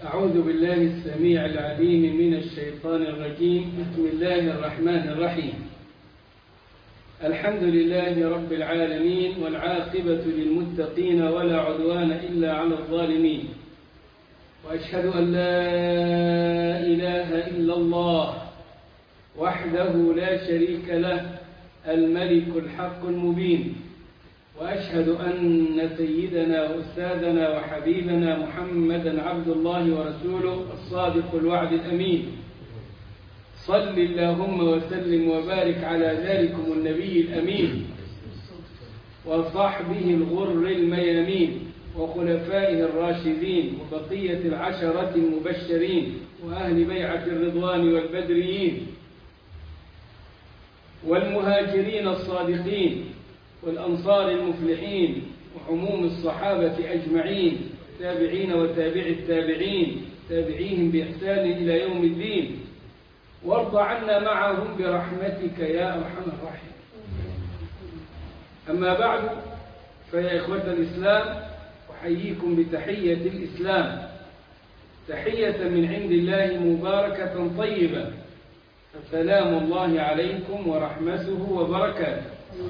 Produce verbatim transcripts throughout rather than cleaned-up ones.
أعوذ بالله السميع العليم من الشيطان الرجيم. بسم الله الرحمن الرحيم. الحمد لله رب العالمين، والعاقبة للمتقين ولا عدوان إلا على الظالمين، وأشهد أن لا إله إلا الله وحده لا شريك له الملك الحق المبين، وأشهد أن سيدنا وأستاذنا وحبيبنا محمدا عبد الله ورسوله الصادق الوعد الأمين. صل اللهم وسلم وبارك على ذلكم النبي الأمين وصحبه الغر الميامين وخلفائه الراشدين وبقية العشرة المبشرين وأهل بيعة الرضوان والبدريين والمهاجرين الصادقين والأنصار المفلحين وعموم الصحابة أجمعين، تابعين وتابع التابعين، تابعيهم بإحسان إلى يوم الدين، وارض عنا معهم برحمتك يا أرحم الراحمين. أما بعد، فيا إخوة الإسلام، أحييكم بتحية الإسلام، تحية من عند الله مباركة طيبة، فسلام الله عليكم ورحمته وبركاته.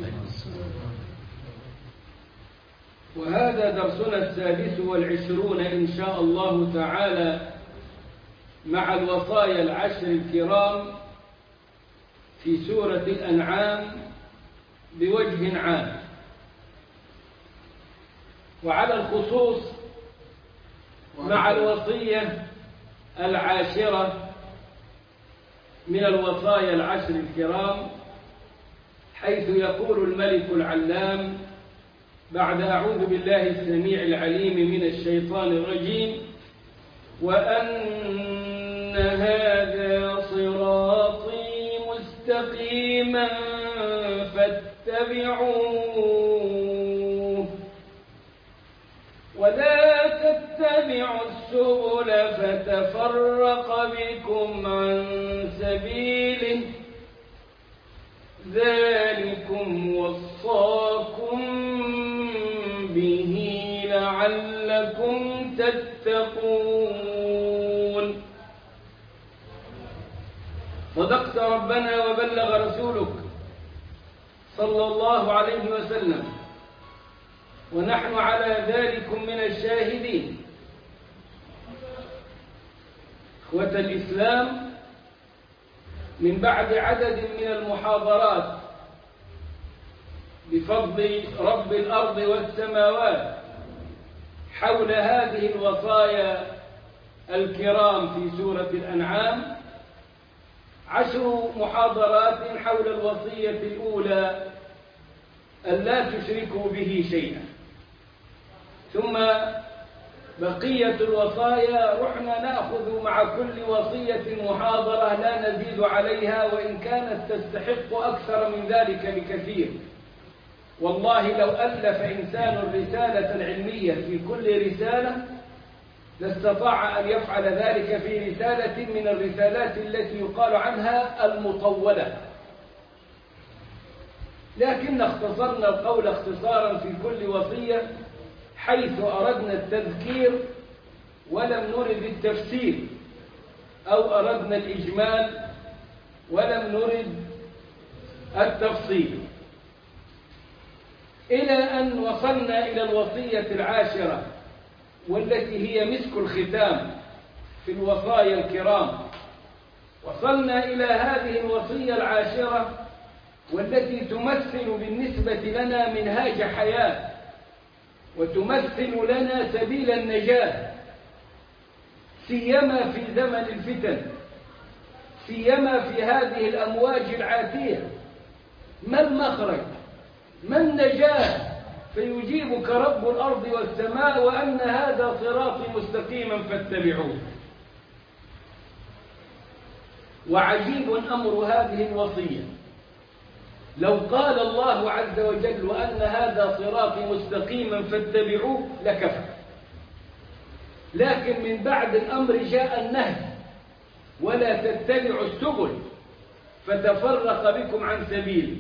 وهذا درسنا السادس والعشرون إن شاء الله تعالى مع الوصايا العشر الكرام في سورة الأنعام بوجه عام، وعلى الخصوص مع الوصية العاشرة من الوصايا العشر الكرام، حيث يقول الملك العلام بعد أعوذ بالله السميع العليم من الشيطان الرجيم: وأن هذا صراطي مستقيما فاتبعوه ولا تتبعوا السبل فتفرق بكم عن سبيله ذلكم وصاكم به لعلكم تتقون. صدقت ربنا وبلغ رسولك صلى الله عليه وسلم، ونحن على ذلك من الشاهدين. إخوة الإسلام، من بعد عدد من المحاضرات بفضل رب الأرض والسماوات حول هذه الوصايا الكرام في سورة الأنعام، عشر محاضرات حول الوصية الأولى: ألا تشركوا به شيئا. ثم بقية الوصايا رحنا نأخذ مع كل وصية محاضرة لا نزيد عليها، وإن كانت تستحق أكثر من ذلك بكثير. والله لو ألف إنسان الرسالة العلمية في كل رسالة لاستطاع أن يفعل ذلك في رسالة من الرسالات التي يقال عنها المطولة، لكن اختصرنا القول اختصارا في كل وصية، حيث أردنا التذكير ولم نرد التفسير، أو أردنا الإجمال ولم نرد التفصيل، إلى أن وصلنا إلى الوصية العاشرة، والتي هي مسك الختام في الوصايا الكرام. وصلنا إلى هذه الوصية العاشرة، والتي تمثل بالنسبة لنا منهاج حياة، وتمثل لنا سبيل النجاة، سيما في زمن الفتن، سيما في هذه الأمواج العاتية. ما المخرج؟ ما النجاة؟ فيجيبك رب الأرض والسماء: وأن هذا صراطي مستقيما فاتبعوه. وعجيب أمر هذه الوصية، لو قال الله عز وجل: وأن هذا صراطي مستقيما فاتبعوه، لكفى. لكن من بعد الأمر جاء النهي: ولا تتبعوا السبل فتفرق بكم عن سبيله.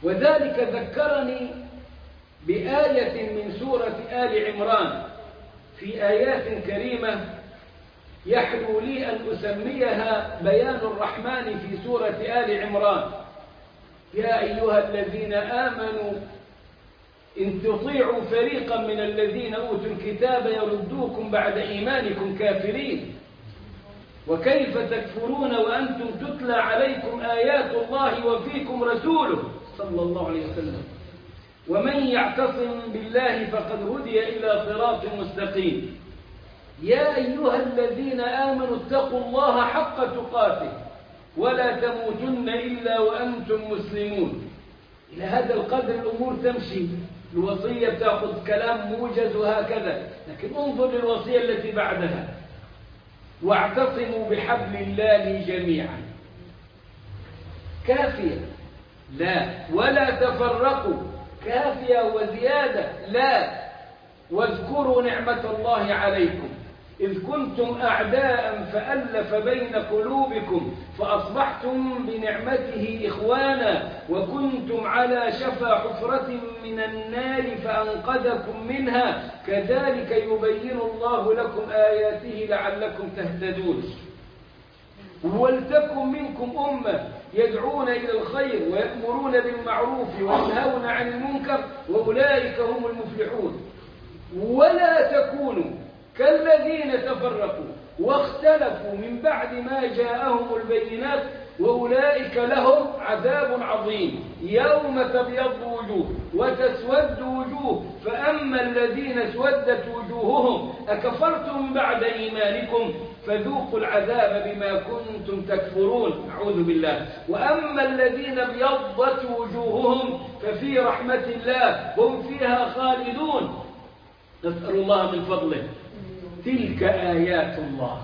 وذلك ذكرني بآية من سورة آل عمران في آيات كريمة يحلو لي أن أسميها بيان الرحمن في سورة آل عمران. يا أيها الذين آمنوا إن تطيعوا فريقا من الذين أوتوا الكتاب يردوكم بعد إيمانكم كافرين وكيف تكفرون وأنتم تتلى عليكم آيات الله وفيكم رسوله صلى الله عليه وسلم ومن يعتصم بالله فقد هدي إلى صراط مستقيم. يا أيها الذين آمنوا اتقوا الله حق تقاته ولا تموتن إلا وأنتم مسلمون. إلى هذا القدر الأمور تمشي. الوصية بتأخذ كلام موجز وهكذا، لكن انظر للوصية التي بعدها: واعتصموا بحبل الله جميعا. كافية؟ لا. ولا تفرقوا؟ كافية وزيادة؟ لا. واذكروا نعمة الله عليكم إذ كنتم أعداء فألف بين قلوبكم فأصبحتم بنعمته إخوانا وكنتم على شفا حفرة من النار فأنقذكم منها كذلك يبين الله لكم آياته لعلكم تهتدون. ولتكن منكم أمة يدعون إلى الخير ويأمرون بالمعروف وينهون عن المنكر وأولئك هم المفلحون. ولا تكونوا كالذين تفرقوا واختلفوا من بعد ما جاءهم البينات وأولئك لهم عذاب عظيم. يوم تبيض وجوه وتسود وجوه فأما الذين اسودت وجوههم أكفرتم بعد إيمانكم فذوقوا العذاب بما كنتم تكفرون. أعوذ بالله. وأما الذين ابيضت وجوههم ففي رحمة الله هم فيها خالدون. نسأل الله من فضله. تلك آيات الله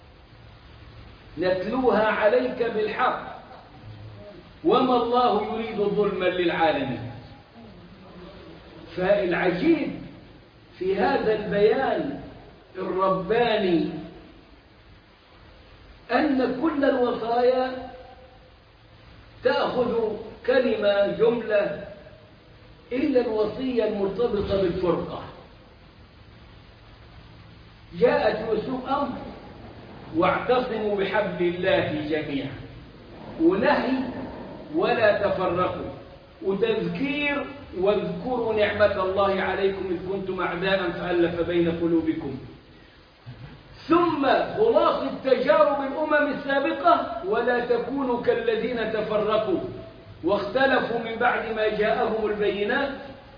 نتلوها عليك بالحق وما الله يريد ظلما للعالمين. فالعجيب في هذا البيان الرباني أن كل الوصايا تأخذ كلمة جملة إلا الوصية المرتبطة بالفرقة. جاءت وسوء أمر واعتصموا بحبل الله جميعا، ونهي ولا تفرقوا، وتذكير واذكروا نعمة الله عليكم إذ كنتم أعداء فألف بين قلوبكم. ثم خلاصة تجارب الأمم السابقة: ولا تكونوا كالذين تفرقوا واختلفوا من بعد ما جاءهم البينات.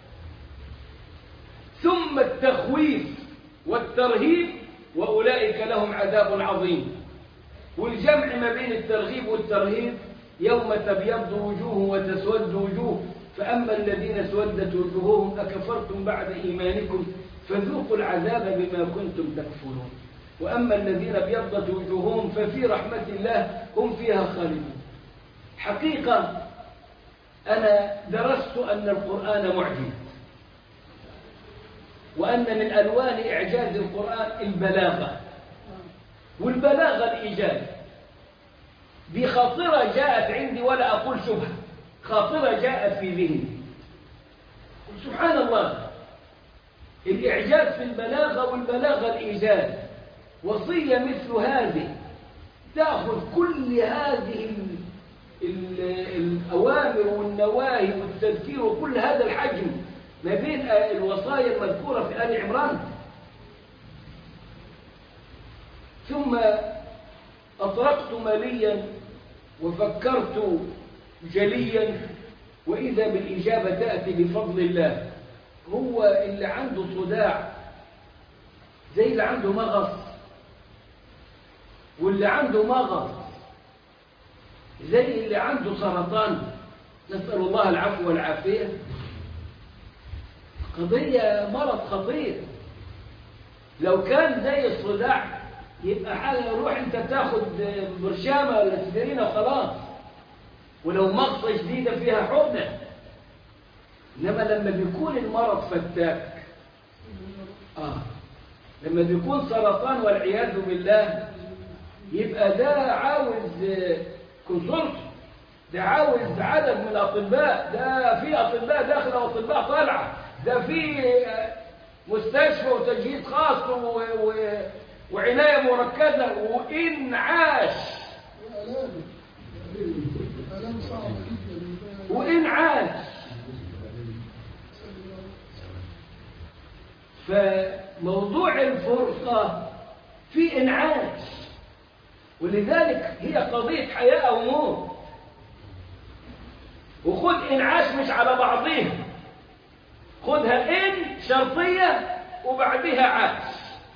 ثم التخويف والترهيب وأولئك لهم عذاب عظيم. والجمع ما بين الترغيب والترهيب: يوم تبيض وجوه وتسود وجوه فأما الذين اسودت وجوههم أكفرتم بعد إيمانكم فذوقوا العذاب بما كنتم تكفرون. وأما الذين ابيضت وجوههم ففي رحمة الله هم فيها خالدون. حقيقة أنا درست أن القرآن معجز، وأن من ألوان إعجاز القرآن البلاغة، والبلاغة الإيجاز. دي خاطرة جاءت عندي ولا أقول شبهة، خاطرة جاءت في ذهني. سبحان الله، الإعجاز في البلاغة والبلاغة الإيجاز. وصية مثل هذه تأخذ كل هذه الأوامر والنواهي والتذكير وكل هذا الحجم ما بين الوصايا المذكورة في آل عمران. ثم أطرقت مليا وفكرت جليا وإذا بالإجابة تأتي بفضل الله. هو اللي عنده صداع زي اللي عنده مغص، واللي عنده مغص زي اللي عنده سرطان، نسأل الله العفو والعافية. قضية مرض خطير. لو كان زي الصداع يبقى حاجة روح انت تاخد برشامة ولا سدرينة وخلاص، ولو مغصة جديدة فيها حقنة. إنما لما بيكون المرض فتاك، آه لما بيكون سرطان والعياذ بالله، يبقى ده عاوز كونسلت، ده عاوز عدد من الأطباء، ده في أطباء داخل وأطباء طالعة، ده في مستشفى وتجهيز خاص و... و... وعناية مركزة وإنعاش وإنعاش. فموضوع الفرقة في إنعاش، ولذلك هي قضية حياة أو موت. وخد إنعاش مش على بعضها، خدها إن شرطية وبعدها عاش.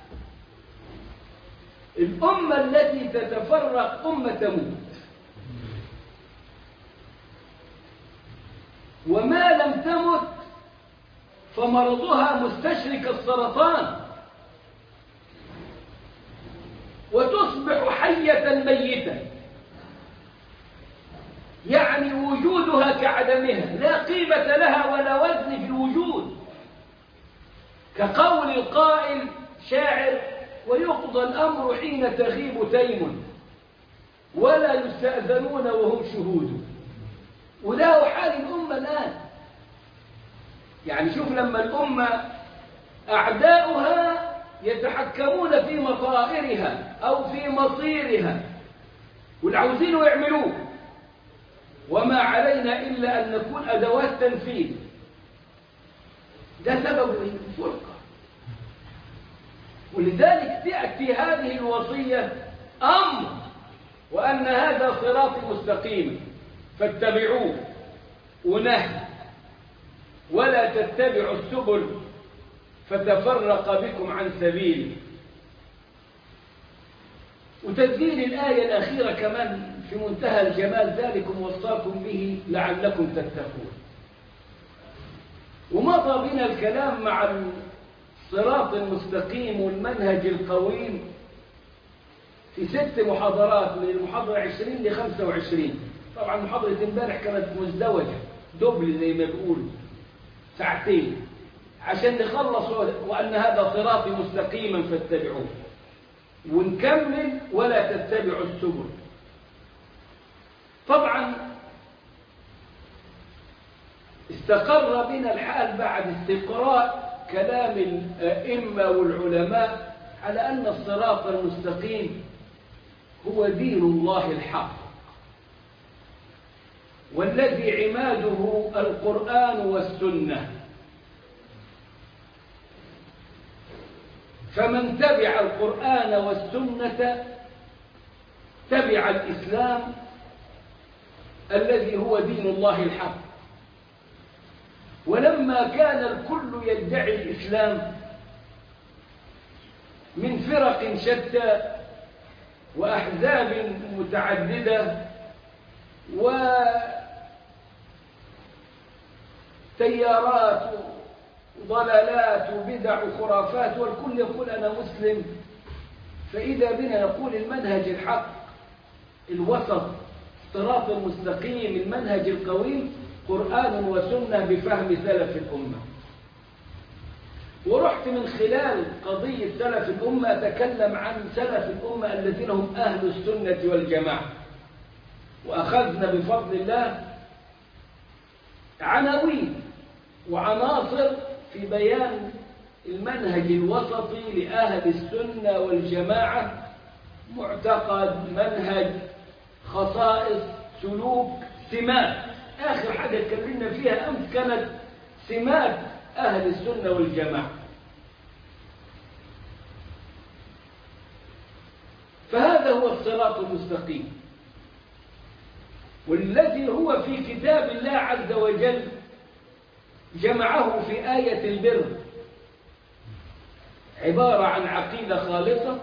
الأمة التي تتفرق أمة تموت، وما لم تمت فمرضها مستشرك السرطان، وتصبح حية ميتة، يعني وجودها كعدمها، لا قيمة لها ولا وزن في الوجود. كقول القائل شاعر: ويقضى الأمر حين تغيب تيم ولا يستأذنون وهم شهود. وده حال الأمة الآن. يعني شوف لما الأمة أعداؤها يتحكمون في مصائرها أو في مصيرها والعاوزين يعملوه، وما علينا إلا أن نكون أدوات تنفيذ. ده سبب الفرقة. ولذلك تأتي هذه الوصية أمر، وأن هذا صراطي مستقيما فاتبعوه، ونهي ولا تتبعوا السبل فتفرق بكم عن سبيله. وتسجيل الآية الأخيرة كمان في منتهى الجمال: ذلكم وصاكم به لعلكم تتقون. ومضى بنا الكلام مع الصراط المستقيم والمنهج القويم في ست محاضرات، من المحاضرة عشرين لخمسة وعشرين. طبعا محاضرة امبارح كانت مزدوجة دبل زي ما بيقولوا، ساعتين عشان نخلص وأن هذا صراطي مستقيما فاتبعوه، ونكمل ولا تتبعوا السبل. طبعا استقر بنا الحال بعد استقراء كلام الأئمة والعلماء على أن الصراط المستقيم هو دين الله الحق، والذي عماده القرآن والسنة. فمن تبع القرآن والسنة تبع الإسلام الذي هو دين الله الحق. ولما كان الكل يدعي الإسلام من فرق شتى وأحزاب متعددة وتيارات وضلالات وبدع وخرافات، والكل يقول أنا مسلم، فإذا بنا نقول المنهج الحق الوسط الصراط المستقيم المنهج القويم قرآن وسنة بفهم سلف الأمة. ورحت من خلال قضية سلف الأمة أتكلم عن سلف الأمة الذين هم أهل السنة والجماعة، وأخذنا بفضل الله عناوين وعناصر في بيان المنهج الوسطي لأهل السنة والجماعة: معتقد، منهج، خصائص، سلوك، سمات. آخر حاجة اتكلمنا فيها أمس كانت سمات أهل السنة والجماعة. فهذا هو الصراط المستقيم، والذي هو في كتاب الله عز وجل جمعه في آية البر، عبارة عن عقيدة خالصة،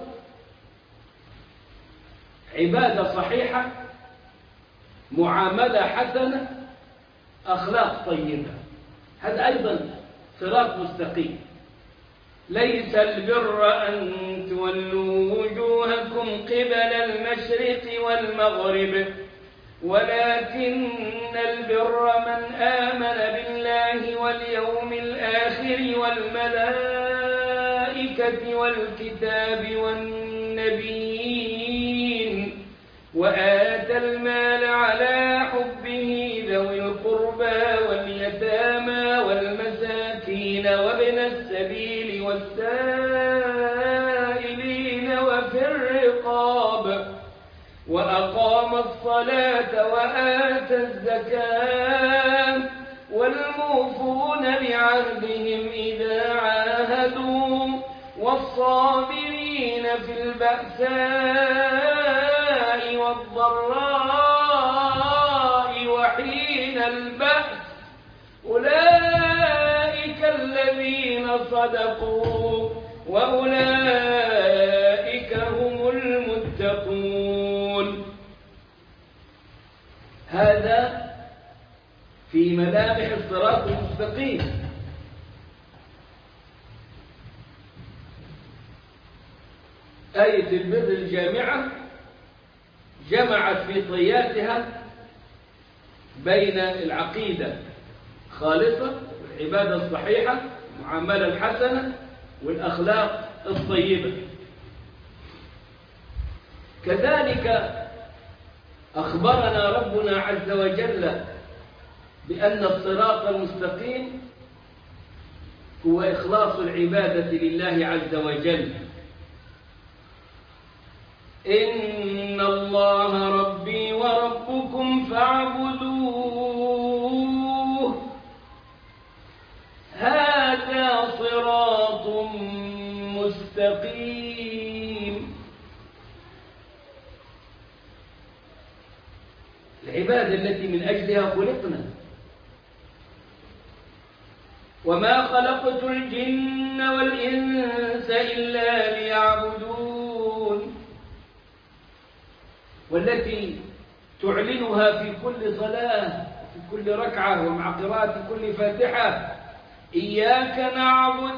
عبادة صحيحة، معاملة حسنة، أخلاق طيبة. هذا أيضا صراط مستقيم. ليس البر أن تولوا وجوهكم قبل المشرق والمغرب ولكن البر من آمن بالله واليوم الآخر والملائكة والكتاب والنبيين وآتى المال على حبه ذوي القربى واليتامى والمساكين وابن السبيل والسائلين وفي الرقاب وأقام الصلاة وآتى الزكاة والموفون بعهدهم إذا عاهدوا والصابرين في البأساء والضراء وحين البأس أولئك الذين صدقوا وأولئك هم المتقون. هذا في ملامح الصراط المستقيم. آية البر الجامعة جمعت في طياتها بين العقيدة خالصة والعبادة الصحيحة والمعاملة الحسنة والأخلاق الطيبة. كذلك أخبرنا ربنا عز وجل بأن الصراط المستقيم هو إخلاص العبادة لله عز وجل. إن الله ربي وربكم فاعبدوه هذا صراط مستقيم. العبادة التي من أجلها خلقنا. وما خلقت الجن والإنس إلا ليعبدون، والتي تعلنها في كل صلاة في كل ركعة ومع قراءة كل فاتحة: إياك نعبد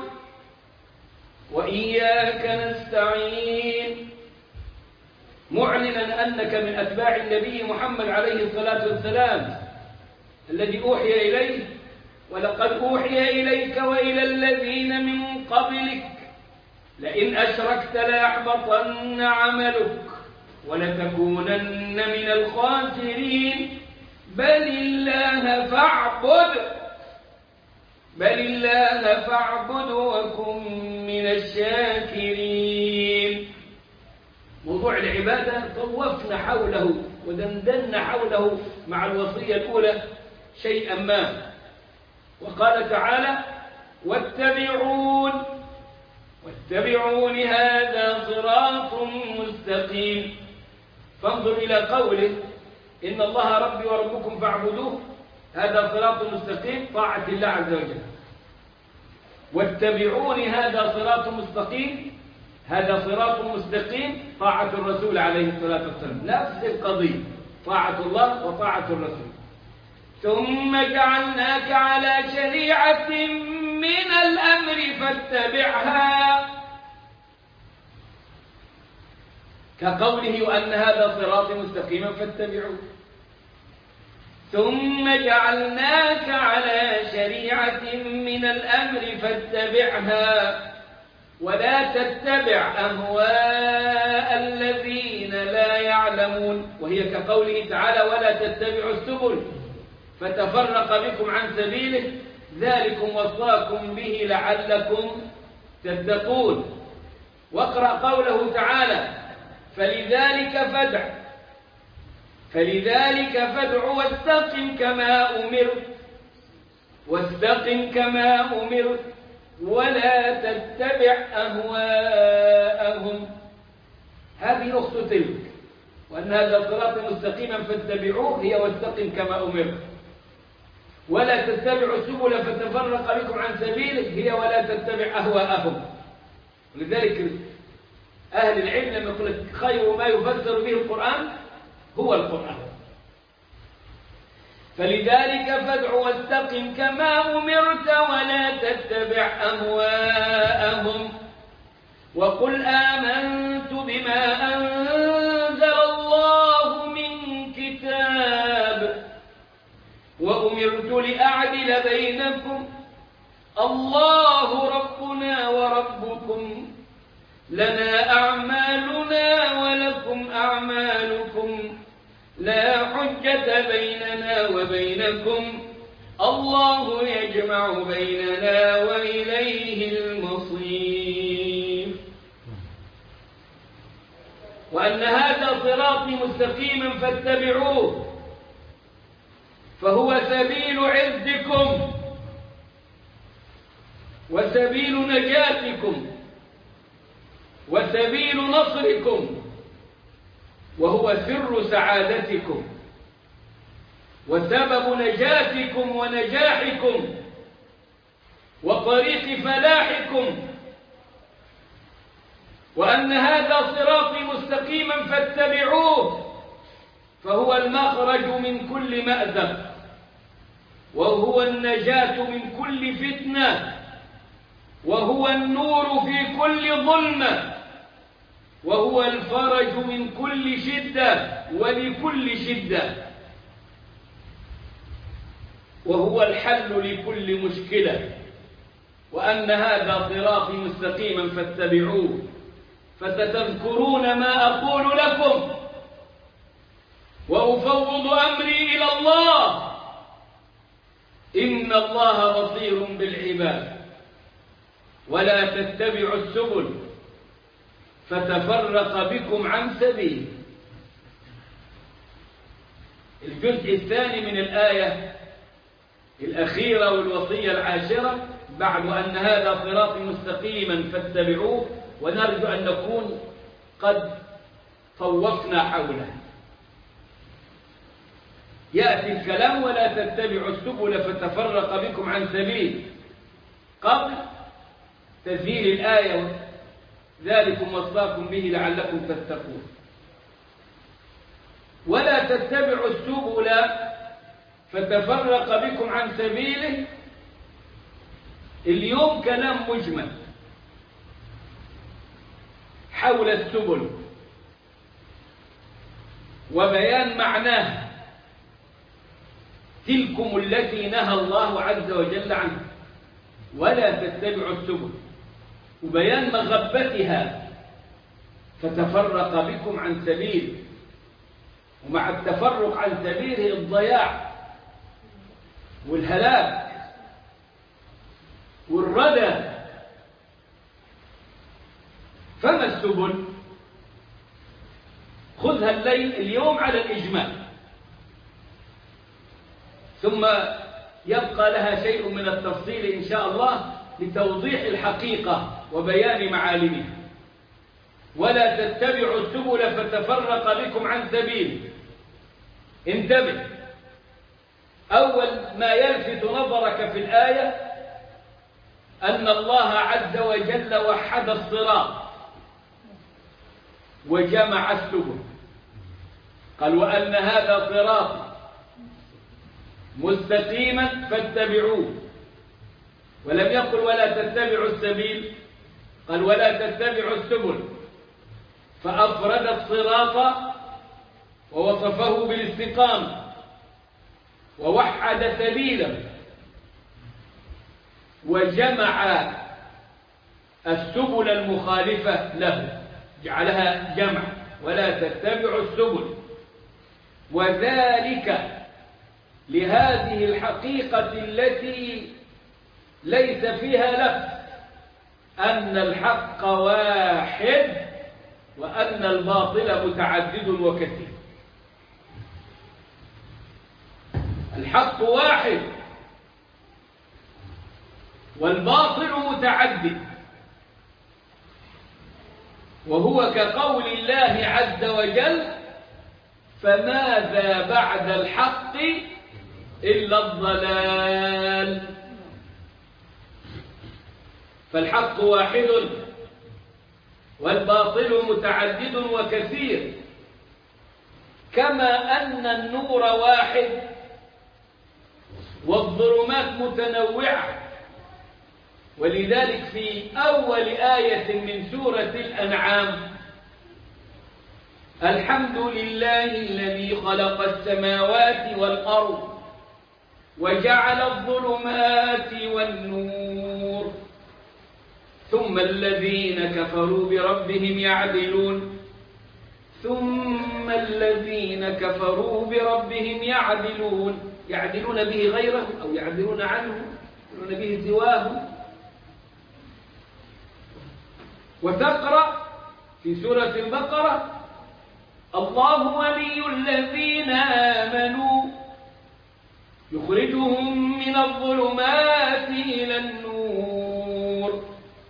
وإياك نستعين، معلنا أنك من أتباع النبي محمد عليه الصلاة والسلام الذي أوحي إليه: ولقد أوحي إليك وإلى الذين من قبلك لئن أشركت ليحبطن عملك ولتكونن من الخاسرين بل الله فاعبد بل الله فاعبد وكن من الشاكرين. موضوع العبادة طوفنا حوله ودندنا حوله مع الوصية الأولى شيئا ما. وقال تعالى: واتبعون واتبعون هذا صراط مستقيم. فانظر إلى قوله: إن الله ربي وربكم فاعبدوه هذا صراط مستقيم، طاعة الله عز وجل. واتبعون هذا صراط مستقيم، هذا صراط مستقيم طاعة الرسول عليه الصلاة والسلام. نفس القضية، طاعة الله وطاعة الرسول. ثم جعلناك على شريعة من الأمر فاتبعها، كقوله: أن هذا صراط مستقيما فاتبعوه. ثم جعلناك على شريعة من الأمر فاتبعها ولا تتبع أهواء الذين لا يعلمون، وهي كقوله تعالى: ولا تتبعوا السبل فتفرق بكم عن سبيله ذلكم وصاكم به لعلكم تتقون. واقرأ قوله تعالى: فلذلك فادع فلذلك فادع واستقم كما أمرت واستقم كما أمرت ولا تتبع أهواءهم. هذه أخت تلك، وأن هذا صراط مستقيما فاتبعوه هي واستقم كما أمرت، ولا تتبعوا السبل فتفرق بكم عن سبيله هي ولا تتبع أهواءهم. ولذلك أهل العلم لما يقول لك خير ما يفسر به القرآن هو القرآن. فلذلك فادع واستقم كما أمرت ولا تتبع أهواءهم وقل آمنت بما أنزل الله من كتاب وأمرت لأعدل بينكم الله ربنا وربكم لنا أعمالنا ولكم أعمالكم لا حجة بيننا وبينكم الله يجمع بيننا وإليه المصير. حنيف وأن هذا صراطي مستقيما فاتبعوه فهو سبيل عزكم وسبيل نجاتكم وسبيل نصركم وهو سر سعادتكم وسبب نجاتكم ونجاحكم وطريق فلاحكم وأن هذا صراطي مستقيما فاتبعوه فهو المخرج من كل مأزق وهو النجاة من كل فتنة وهو النور في كل ظلمة وهو الفرج من كل شدة ولكل شدة وهو الحل لكل مشكلة وأن هذا صراطي مستقيما فاتبعوه فستذكرون ما أقول لكم وأفوض أمري إلى الله إن الله بصير بالعباد ولا تتبعوا السبل فتفرق بكم عن سبيل. الجزء الثاني من الآية الأخيرة والوصية العاشرة بعد أن هذا صراط مستقيما فاتبعوه ونرجو أن نكون قد طوفنا حوله. يأتي الكلام ولا تتبعوا السبل فتفرق بكم عن سبيل قبل تسهيل الآية ذلكم وصاكم به لعلكم تتقون. ولا تتبعوا السبل فتفرق بكم عن سبيله. اليوم كلام مجمل حول السبل وبيان معناها تلكم التي نهى الله عز وجل عنها ولا تتبعوا السبل وبيان مغبتها فتفرق بكم عن سبيل ومع التفرق عن سبيله الضياع والهلاك والردى. فما السبل؟ خذها الليل اليوم على الإجمال ثم يبقى لها شيء من التفصيل إن شاء الله لتوضيح الحقيقة وبيان معالمها. ولا تتبعوا السبل فتفرق بكم عن سبيل. انتبه، أول ما يلفت نظرك في الآية أن الله عز وجل وحد الصراط وجمع السبل. قال وأن هذا صراط مستقيما فاتبعوه ولم يقل ولا تتبعوا السبيل، قال ولا تتبعوا السبل فأفرد الصراط ووصفه بالاستقامة ووحد سبيله وجمع السبل المخالفة له جعلها جمع ولا تتبعوا السبل. وذلك لهذه الحقيقة التي ليس فيها لف أن الحق واحد وأن الباطل متعدد وكثير. الحق واحد والباطل متعدد وهو كقول الله عز وجل فماذا بعد الحق إلا الضلال. فالحق واحد والباطل متعدد وكثير كما أن النور واحد والظلمات متنوعة. ولذلك في أول آية من سورة الأنعام الحمد لله الذي خلق السماوات والأرض وجعل الظلمات والنور ثم الذين كفروا بربهم يعدلون ثم الذين كفروا بربهم يعدلون يعدلون به غيره أو يعدلون عنه يعدلون به سواه. وتقرأ في سورة البقرة: الله ولي الذين آمنوا يخرجهم من الظلمات إلى النور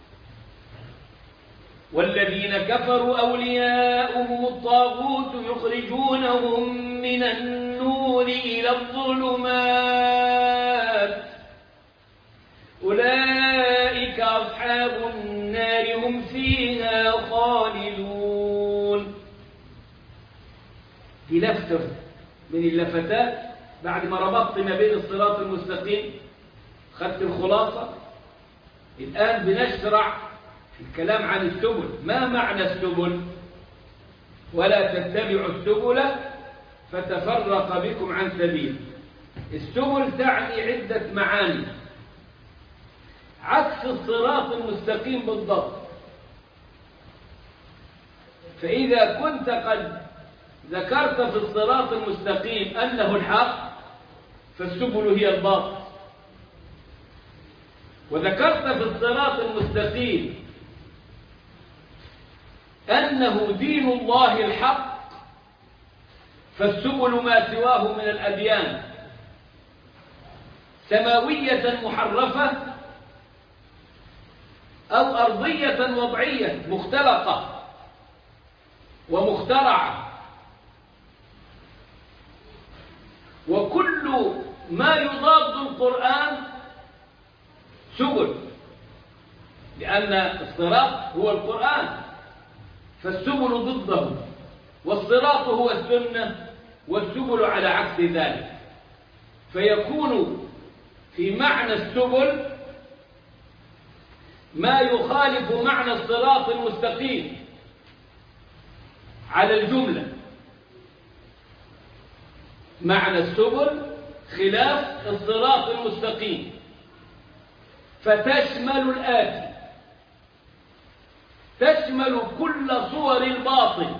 والذين كفروا أولياؤهم الطاغوت يخرجونهم من النور إلى الظلمات أولئك أصحاب النار هم فيها خالدون. في لفتة من اللفتات بعد ما ربطت ما بين الصراط المستقيم خدت الخلاصة. الآن بنشرع في الكلام عن السبل. ما معنى السبل؟ ولا تتبعوا السبل فتفرق بكم عن سبيل. السبل تعني عدة معاني عكس الصراط المستقيم بالضبط. فإذا كنت قد ذكرت في الصراط المستقيم أنه الحق فالسبل هي الباطل، وذكرت في الصراط المستقيم أنه دين الله الحق فالسبل ما سواه من الأديان سماوية محرفة أو أرضية وضعية مختلقة ومخترعة. وكل ما يضاد القرآن سبل، لأن الصراط هو القرآن فالسبل ضده، والصراط هو السنة والسبل على عكس ذلك. فيكون في معنى السبل ما يخالف معنى الصراط المستقيم على الجملة. معنى السبل خلاف الصراط المستقيم، فتشمل الآتي: تشمل كل صور الباطل،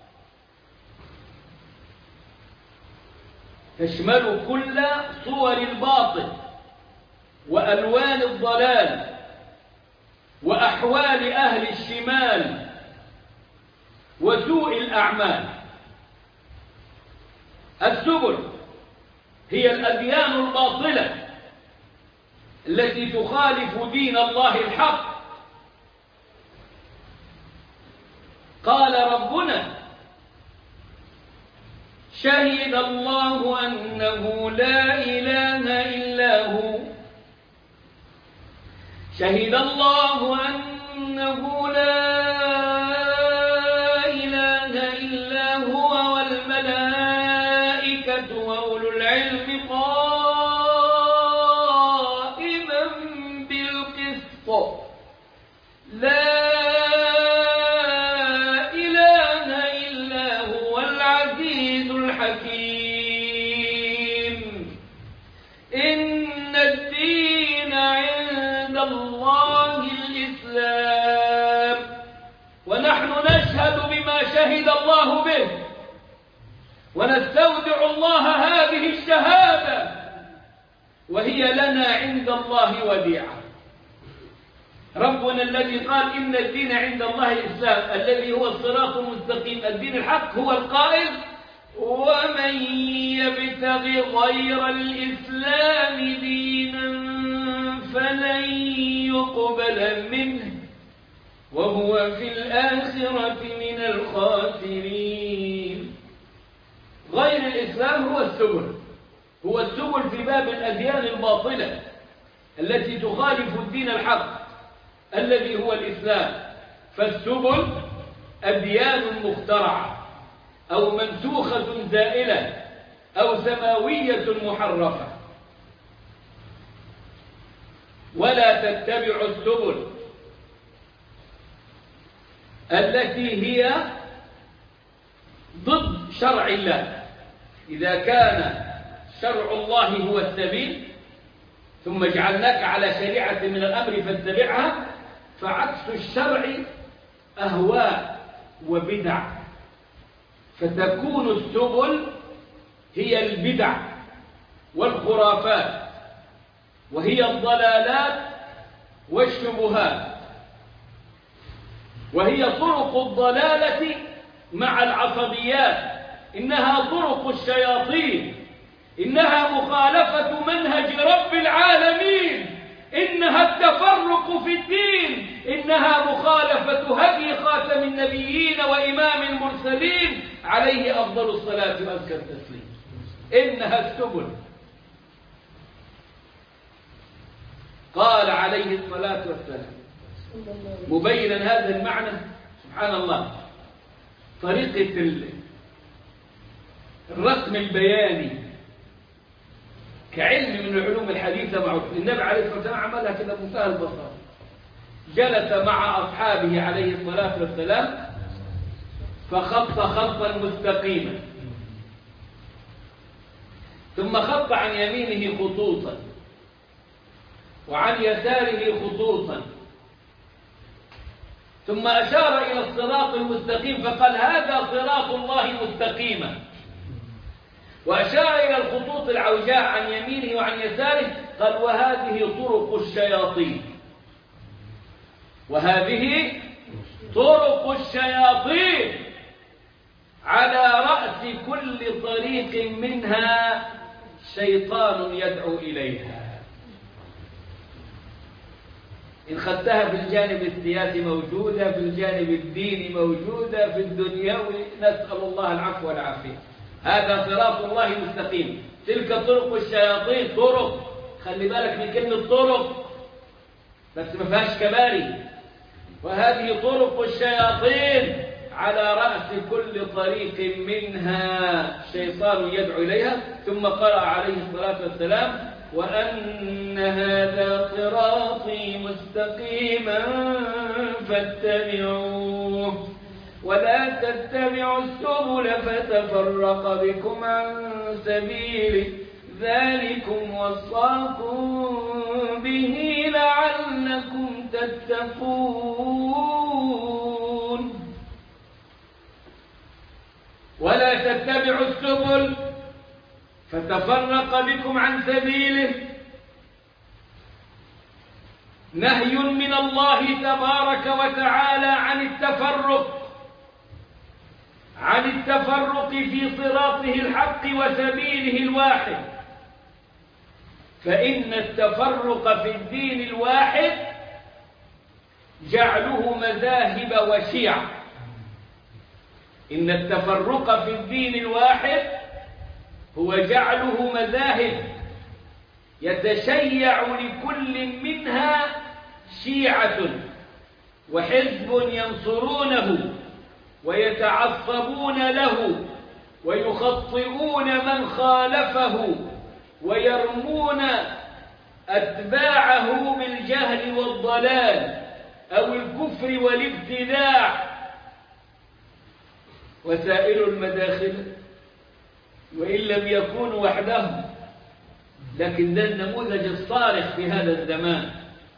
تشمل كل صور الباطل وألوان الضلال وأحوال أهل الشمال وسوء الأعمال. السبل هي الأديان الباطلة التي تخالف دين الله الحق. قال ربنا: شهد الله أنه لا إله إلا هو شهد الله أنه لا إله إلا هو والملائكة وأولو العلم قائما بالقسط لا إله إلا هو العزيز الحكيم. إن الدين عند الله الإسلام. ونحن نشهد بما شهد الله به ونستودع الله هذه الشهادة وهي لنا عند الله وديعة. ربنا الذي قال إن الدين عند الله الإسلام الذي هو الصراط المستقيم الدين الحق هو القائل: ومن يبتغ غير الإسلام دينا فلن يقبل منه وهو في الآخرة من الخاسرين. غير الإسلام هو السبل، هو السبل في باب الأديان الباطلة التي تخالف الدين الحق الذي هو الإسلام. فالسبل أديان مخترعة أو منسوخة زائلة أو سماوية محرفة. ولا تتبعوا السبل التي هي ضد شرع الله. إذا كان شرع الله هو السبيل ثم جعلناك على شريعة من الأمر فاتبعها، فعكس الشرع أهواء وبدع، فتكون السبل هي البدع والخرافات وهي الضلالات والشبهات. وهي طرق الضلالة مع العصبيات، إنها طرق الشياطين، إنها مخالفة منهج رب العالمين، إنها التفرق في الدين، إنها مخالفة هدي خاتم النبيين وإمام المرسلين عليه أفضل الصلاة وأزكى التسليم. إنها السبل. قال عليه الصلاة والسلام مبينا هذا المعنى، سبحان الله، طريقة الرسم البياني كعلم من العلوم الحديثة معروف. النبي عليه الصلاة والسلام عملها كده بمنتهى البساطة. جلس مع أصحابه عليه الصلاة والسلام فخط خطا مستقيما، ثم خط عن يمينه خطوطا وعن يساره خطوطا، ثم أشار إلى الصراط المستقيم فقال هذا صراط الله مستقيما، وأشار إلى الخطوط العوجاء عن يمينه وعن يساره قال وهذه طرق الشياطين، وهذه طرق الشياطين، على رأس كل طريق منها شيطان يدعو إليها. إن خدتها في الجانب السياسي موجودة، في الجانب الديني موجودة، في الدنيوي نسأل الله العفو والعافية. هذا صراط الله مستقيم. تلك طرق الشياطين، طرق، خلي بالك من كلمة طرق بس ما فيهاش كباري. وهذه طرق الشياطين على رأس كل طريق منها شيطان يدعو إليها. ثم قرأ عليه الصلاة والسلام وأن هذا صراطي مستقيما فاتبعوه ولا تتبعوا السبل فتفرق بكم عن سبيله ذلكم وصاكم به لعلكم تتقون. ولا تتبعوا السبل فتفرق بكم عن سبيله، نهي من الله تبارك وتعالى عن التفرق عن التفرق في صراطه الحق وسبيله الواحد، فإن التفرق في الدين الواحد جعله مذاهب وشيع. إن التفرق في الدين الواحد هو جعله مذاهب يتشيع لكل منها شيعة وحزب ينصرونه ويتعصبون له ويخطئون من خالفه ويرمون أتباعه بالجهل والضلال أو الكفر والابتداع. وسائر المداخل وإن لم يكونوا وحدهم، لكن ده النموذج الصارخ في هذا الزمان،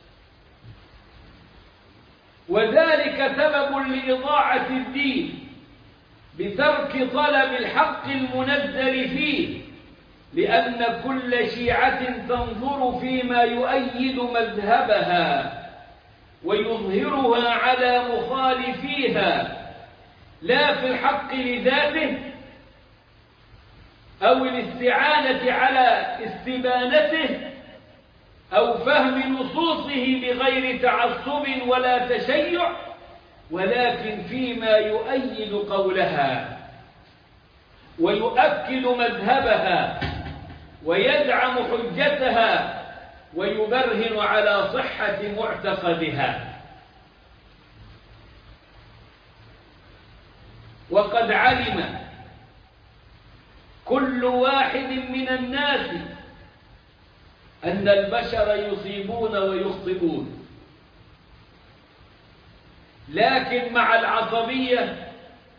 وذلك سبب لإضاعة الدين بترك طلب الحق المنزل فيه، لأن كل شيعة تنظر فيما يؤيد مذهبها ويظهرها على مخالفيها، لا في الحق لذاته أو الاستعانة على استبانته أو فهم نصوصه بغير تعصب ولا تشيع، ولكن فيما يؤيد قولها ويؤكد مذهبها ويدعم حجتها ويبرهن على صحة معتقدها. وقد علم كل واحد من الناس أن البشر يصيبون ويخطئون، لكن مع العصبية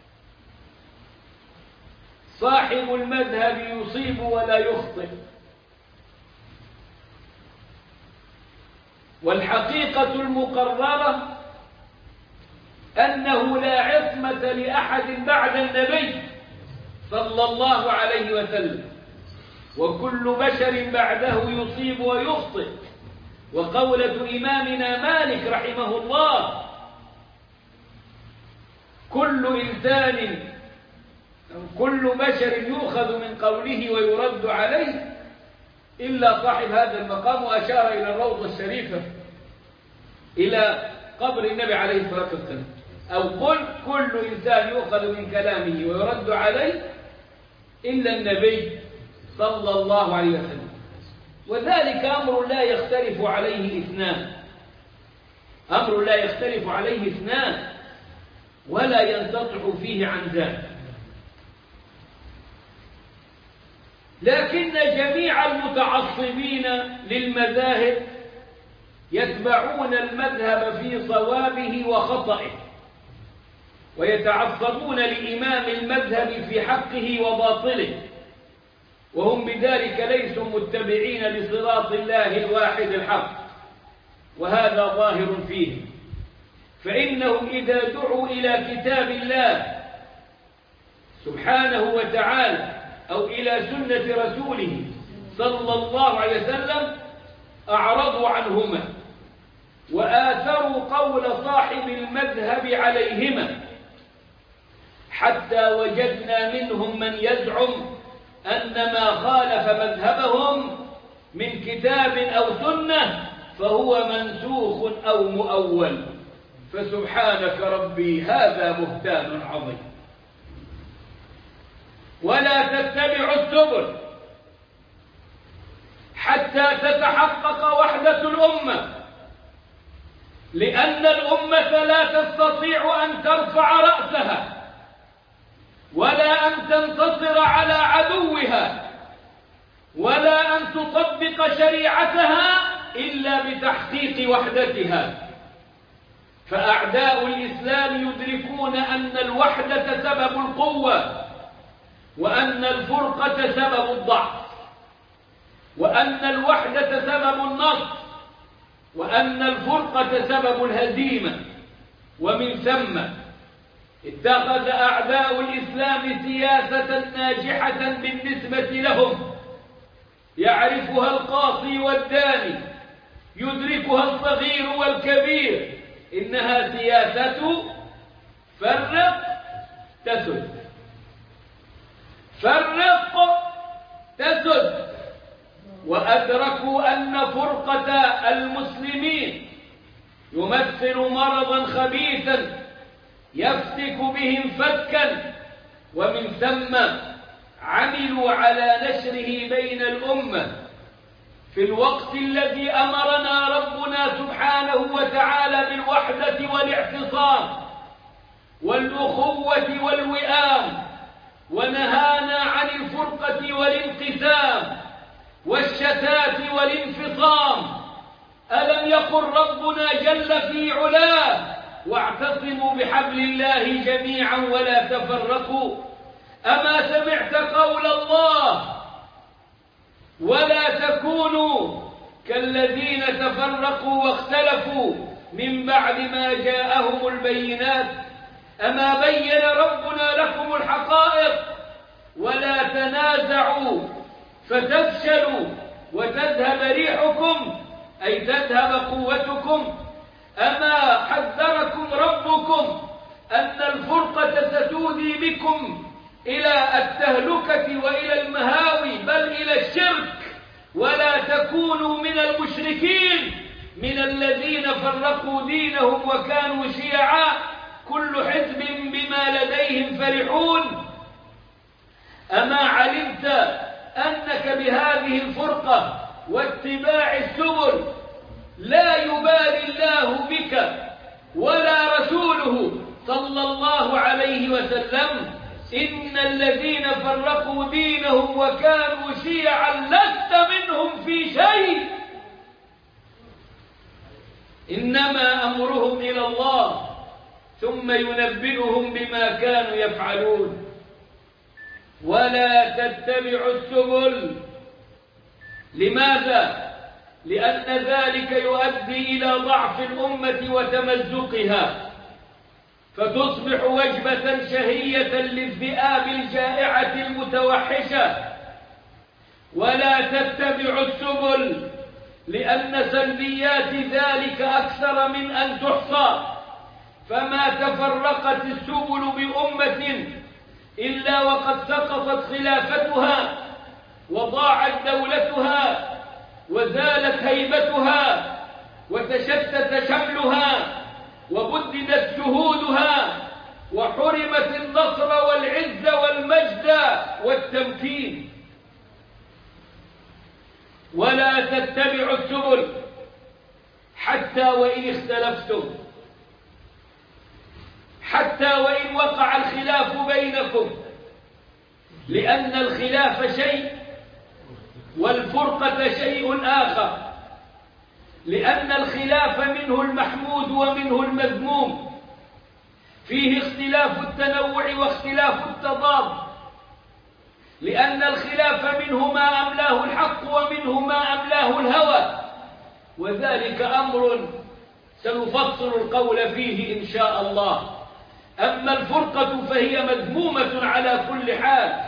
صاحب المذهب يصيب ولا يخطئ. والحقيقة المقررة أنه لا عصمة لأحد بعد النبي صلى الله عليه وسلم، وكل بشر بعده يصيب ويخطئ. وقولة إمامنا مالك رحمه الله كل إنسان كل بشر يؤخذ من قوله ويرد عليه إلا صاحب هذا المقام، وأشار إلى الروضة الشريفة إلى قبر النبي عليه الصلاة والسلام. أو قل كل إنسان يؤخذ من كلامه ويرد عليه إلا النبي صلى الله عليه وسلم. وذلك أمر لا يختلف عليه اثنان، أمر لا يختلف عليه اثنان ولا ينتطح فيه عن ذلك. لكن جميع المتعصبين للمذاهب يتبعون المذهب في صوابه وخطئه، ويتعصبون لإمام المذهب في حقه وباطله، وهم بذلك ليسوا متبعين لصراط الله الواحد الحق، وهذا ظاهر فيه. فإنهم إذا دعوا إلى كتاب الله سبحانه وتعالى أو إلى سنة رسوله صلى الله عليه وسلم أعرضوا عنهما وآثروا قول صاحب المذهب عليهما، حتى وجدنا منهم من يزعم أن ما خالف مذهبهم من كتاب أو سنة فهو منسوخ أو مؤول. فسبحانك ربي هذا بهتان عظيم. ولا تتبعوا السبل حتى تتحقق وحدة الأمة، لأن الأمة لا تستطيع أن ترفع رأسها ولا أن تنتصر على عدوها ولا أن تطبق شريعتها إلا بتحقيق وحدتها. فأعداء الإسلام يدركون أن الوحدة سبب القوة، وأن الفرقة سبب الضعف، وأن الوحدة سبب النصر، وأن الفرقة سبب الهزيمة. ومن ثم اتخذ أعداء الإسلام سياسة ناجحة بالنسبة لهم يعرفها القاصي والداني، يدركها الصغير والكبير، إنها سياسة فرق تسد، فرق تسد. وأدركوا أن فرقة المسلمين يمثل مرضا خبيثا يفتك بهم فتكا، ومن ثم عملوا على نشره بين الأمة في الوقت الذي أمرنا ربنا سبحانه وتعالى بالوحدة والاعتصام والأخوة والوئام، ونهانا عن الفرقة والانقسام والشتات والانفصام. ألم يقل ربنا جل في علاه واعتصموا بحبل الله جميعا ولا تفرقوا؟ أما سمعت قول الله ولا تكونوا كالذين تفرقوا واختلفوا من بعد ما جاءهم البينات؟ أما بين ربنا لكم الحقائق؟ ولا تنازعوا فتفشلوا وتذهب ريحكم، أي تذهب قوتكم. أما حذركم ربكم أن الفرقة ستودي بكم إلى التهلكة وإلى المهاوي بل إلى الشرك؟ ولا تكونوا من المشركين من الذين فرقوا دينهم وكانوا شيعا كل حزب بما لديهم فرحون. أما علمت أنك بهذه الفرقة واتباع السبل لا يبالي الله بك ولا رسوله صلى الله عليه وسلم؟ إن الذين فرقوا دينهم وكانوا شيعا لست منهم في شيء، إنما أمرهم إلى الله ثم ينبئهم بما كانوا يفعلون. ولا تتبعوا السبل. لماذا؟ لأن ذلك يؤدي إلى ضعف الأمة وتمزقها، فتصبح وجبة شهية للذئاب الجائعة المتوحشة. ولا تتبعوا السبل لأن سلبيات ذلك أكثر من أن تحصى، فما تفرقت السبل بأمة إلا وقد سقطت خلافتها وضاعت دولتها وزالت هيبتها وتشتت شملها وبددت جهودها وحرمت النصر والعز والمجد والتمكين. ولا تتبعوا السبل حتى وإن اختلفتم، حتى وإن وقع الخلاف بينكم، لأن الخلاف شيء والفرقة شيء آخر، لأن الخلاف منه المحمود ومنه المذموم، فيه اختلاف التنوع واختلاف التضاد، لأن الخلاف منه ما أملاه الحق ومنه ما أملاه الهوى، وذلك أمر سنفصل القول فيه إن شاء الله. أما الفرقة فهي مذمومة على كل حال.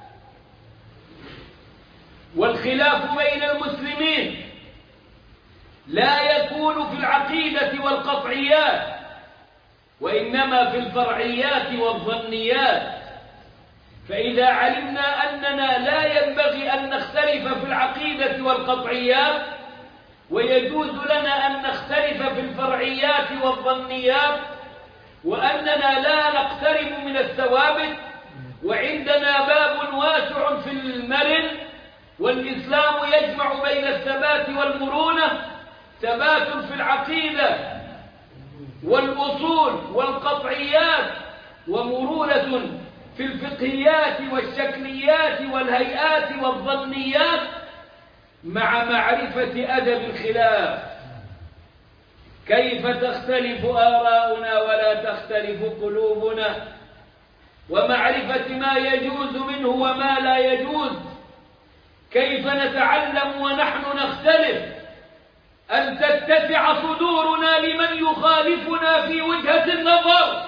والخلاف بين المسلمين لا يكون في العقيدة والقطعيات، وإنما في الفرعيات والظنيات. فإذا علمنا أننا لا ينبغي أن نختلف في العقيدة والقطعيات، ويجوز لنا أن نختلف في الفرعيات والظنيات، وأننا لا نقترب من الثوابت، وعندنا باب واسع في المرن، والإسلام يجمع بين الثبات والمرونة، ثبات في العقيدة والأصول والقطعيات، ومرونة في الفقهيات والشكليات والهيئات والظنيات، مع معرفة أدب الخلاف. كيف تختلف آراؤنا ولا تختلف قلوبنا، ومعرفة ما يجوز منه وما لا يجوز. كيف نتعلم ونحن نختلف؟ أن تتسع صدورنا لمن يخالفنا في وجهة النظر،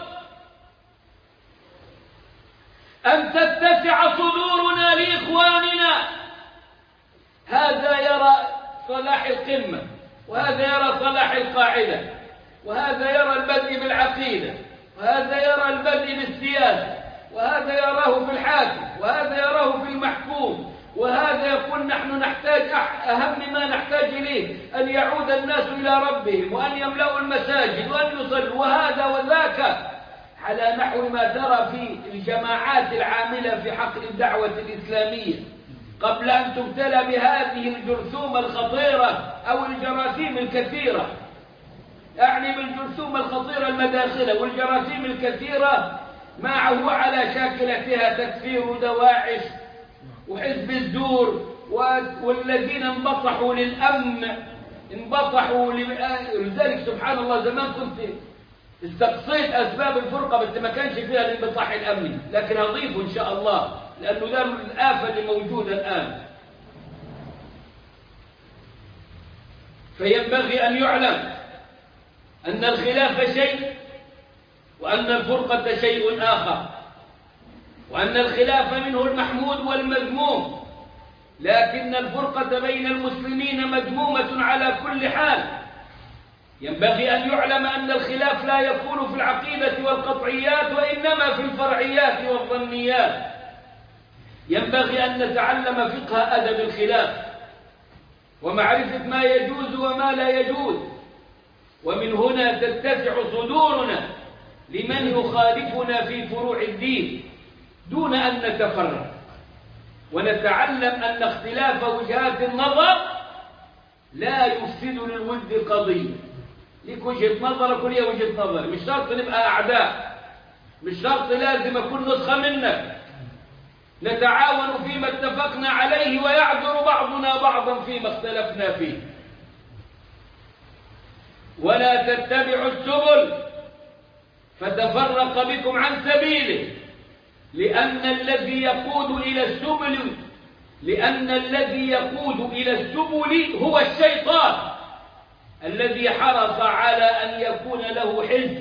أن تتسع صدورنا لإخواننا، هذا يرى صلاح القمة، وهذا يرى صلاح القاعدة، وهذا يرى البدء بالعقيدة، وهذا يرى البدء بالسياسة، وهذا يراه في الحاكم، وهذا يراه في المحكوم، وهذا يقول نحن نحتاج أهم ما نحتاج إليه أن يعود الناس إلى ربهم، وأن يملأوا المساجد، وأن يصلوا، وهذا وذاك، على نحو ما ترى في الجماعات العاملة في حقل الدعوة الإسلامية قبل أن تبتلى بهذه الجرثومة الخطيرة أو الجراثيم الكثيرة. يعني بالجرثومة الخطيرة المداخلة والجراثيم الكثيرة معه على شاكلتها تكفير دواعش وحزب الزور والذين انبطحوا للأمن، انبطحوا لذلك. سبحان الله، زمان كنت استقصيت أسباب الفرقة بس ما كانش فيها الانبطاح الأمني، لكن هضيفه إن شاء الله لأنه ده الآفة اللي موجودة الآن. فينبغي أن يعلم أن الخلاف شيء وأن الفرقة شيء آخر، وأن الخلاف منه المحمود والمذموم، لكن الفرقة بين المسلمين مذمومة على كل حال. ينبغي أن يعلم أن الخلاف لا يكون في العقيدة والقطعيات، وإنما في الفرعيات والظنيات. ينبغي أن نتعلم فقه أدب الخلاف ومعرفة ما يجوز وما لا يجوز، ومن هنا تتسع صدورنا لمن يخالفنا في فروع الدين دون أن نتفرق، ونتعلم أن اختلاف وجهات النظر لا يفسد للود قضية. لك وجهة نظرك ولي وجهة نظر، مش شرط نبقى أعداء، مش شرط لازم أكون نسخة منك. نتعاون فيما اتفقنا عليه ويعذر بعضنا بعضا فيما اختلفنا فيه. ولا تتبعوا السبل فتفرق بكم عن سبيله، لأن الذي يقود إلى السبل لأن الذي يقود إلى السبل هو الشيطان الذي حرص على أن يكون له حزب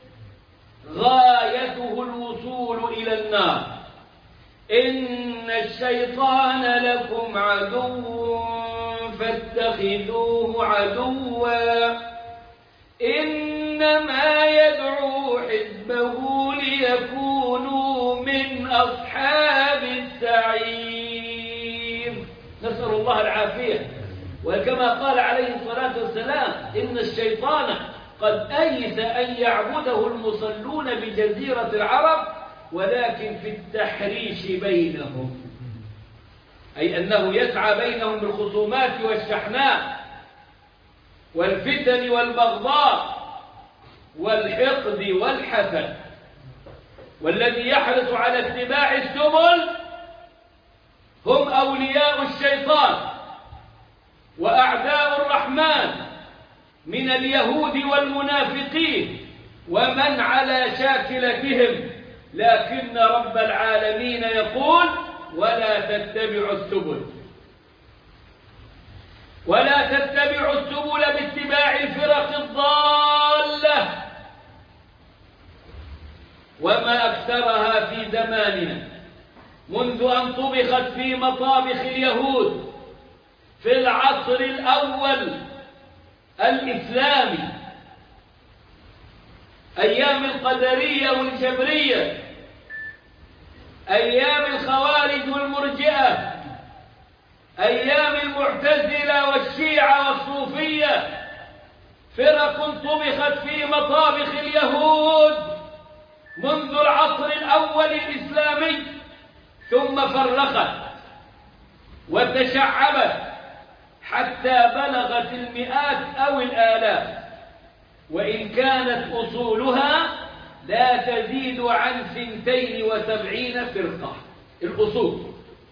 غايته الوصول إلى النار. إن الشيطان لكم عدو فاتخذوه عدوا إن إنما يدعو حزبه ليكونوا من أصحاب السعير. نسأل الله العافية. وكما قال عليه الصلاة والسلام إن الشيطان قد أيس أن يعبده المصلون بجزيرة العرب ولكن في التحريش بينهم، أي أنه يسعى بينهم بالخصومات والشحناء والفتن والبغضاء والحقد والحسد. والذي يحرص على اتباع السبل هم أولياء الشيطان وأعداء الرحمن من اليهود والمنافقين ومن على شاكلتهم. لكن رب العالمين يقول ولا تتبعوا السبل ولا تتبعوا السبل باتباع الفرق الضالة وما أكثرها في زماننا منذ أن طبخت في مطابخ اليهود في العصر الأول الإسلامي أيام القدرية والجبرية، أيام الخوارج والمرجئة، أيام المعتزلة والشيعة والصوفية، فرق طبخت في مطابخ اليهود منذ العصر الأول الإسلامي ثم فرقت وتشعبت حتى بلغت المئات أو الآلاف، وإن كانت أصولها لا تزيد عن ثنتين وسبعين فرقة. الأصول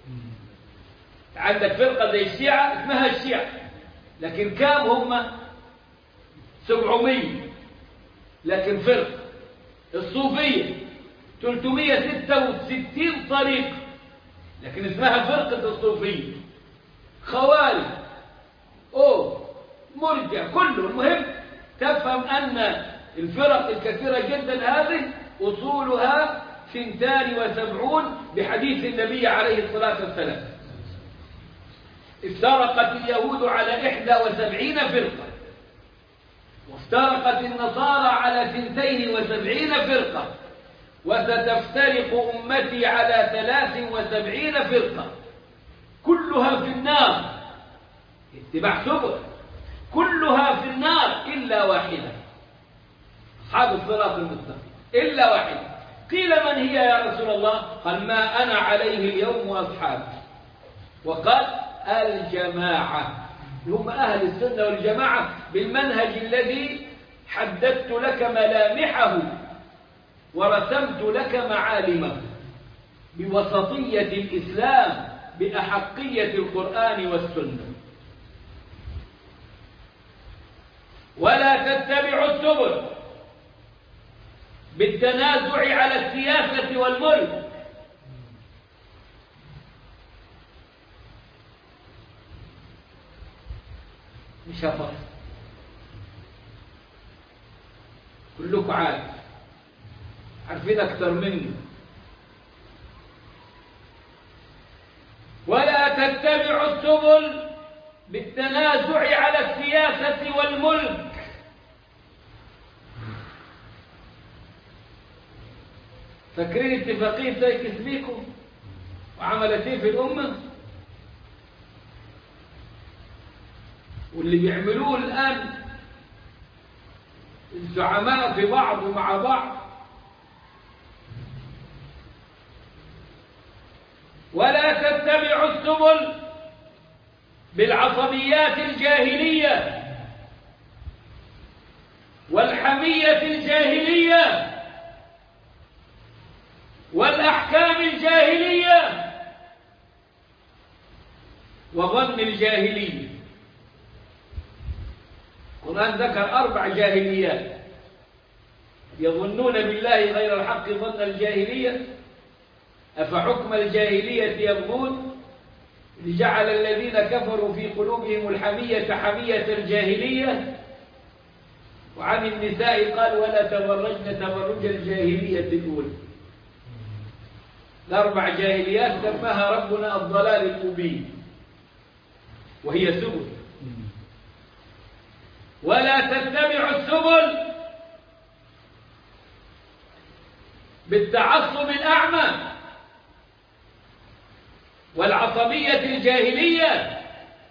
عندك فرقة زي الشيعة اسمها الشيعة، لكن كام هم؟ سبعمية. لكن فرقة الصوفية ثلاثمئة وستة وستين طريقة، لكن اسمها فرقة الصوفية. خوارج أو مرجع كله. المهم تفهم أن الفرق الكثيرة جدا هذه أصولها ثنتان وسبعون بحديث النبي عليه الصلاة والسلام. افترقت اليهود على إحدى وسبعين فرقة، وافترقت النصارى على ثنتين وسبعين فرقة، وستفترق أمتي على ثلاث وسبعين فرقة كلها في النار. اتباع سبل كلها في النار إلا واحدة، أصحاب الصراط المستقيم، إلا واحدة. قيل من هي يا رسول الله؟ قال ما أنا عليه اليوم وأصحابي. وقال الجماعة، هم أهل السنة والجماعة بالمنهج الذي حددت لك ملامحه ورسمت لك معالمه، بوسطية الإسلام، بأحقية القرآن والسنة. ولا تتبعوا السبل بالتنازع على السياسة والملك. مش هفصل، كلكم عارف عارفين أكثر مني. ولا تتبعوا السبل بالتنازع على السياسة والملك. فاكرين اتفاقية سايكس بيكو وعملت ايه في الأمة؟ واللي بيعملوه الآن الزعماء في بعض ومع بعض. ولا تتبعوا السبل بالعصبيات الجاهلية والحمية الجاهلية والأحكام الجاهلية وظن الجاهلية. القرآن ذكر أربع جاهليات: يظنون بالله غير الحق ظن الجاهلية، أفحكم الجاهلية يبغون، جعل الذين كفروا في قلوبهم الحمية حمية الجاهلية. وعن النساء قال ولا تبرجن تبرج الجاهلية الأولى. الأربع جاهليات سماها ربنا الضلال المبين، وهي سبل. ولا تتبعوا السبل بالتعصب الأعمى والعصبية الجاهلية،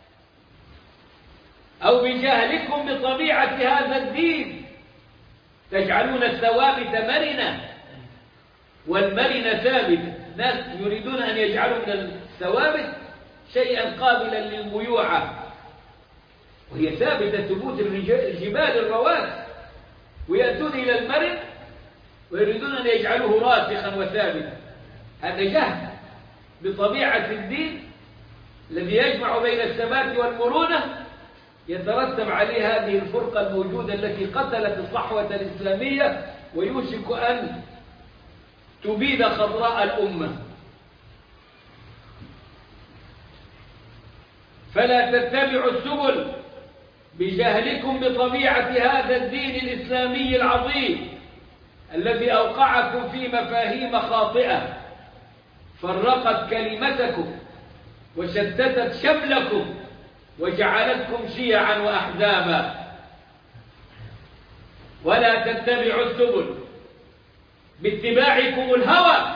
أو بجهلكم بطبيعة هذا الدين تجعلون الثوابت مرنة والمرنة ثابتة. الناس يريدون أن يجعلوا من الثوابت شيئا قابلا للميوعة، وهي ثابتة ثبوت الجبال الرواسي، ويأتون إلى المرن ويريدون أن يجعلوه راسخا وثابتا. هذا جهل بطبيعة الدين الذي يجمع بين الثبات والمرونة، يترتب عليه هذه الفرقة الموجودة التي قتلت الصحوة الإسلامية ويوشك أن تبيد خضراء الأمة. فلا تتبعوا السبل بجهلكم بطبيعة هذا الدين الإسلامي العظيم الذي أوقعكم في مفاهيم خاطئة فرقت كلمتكم وشتتت شملكم وجعلتكم شيعا وأحزابا. ولا تتبعوا السبل باتباعكم الهوى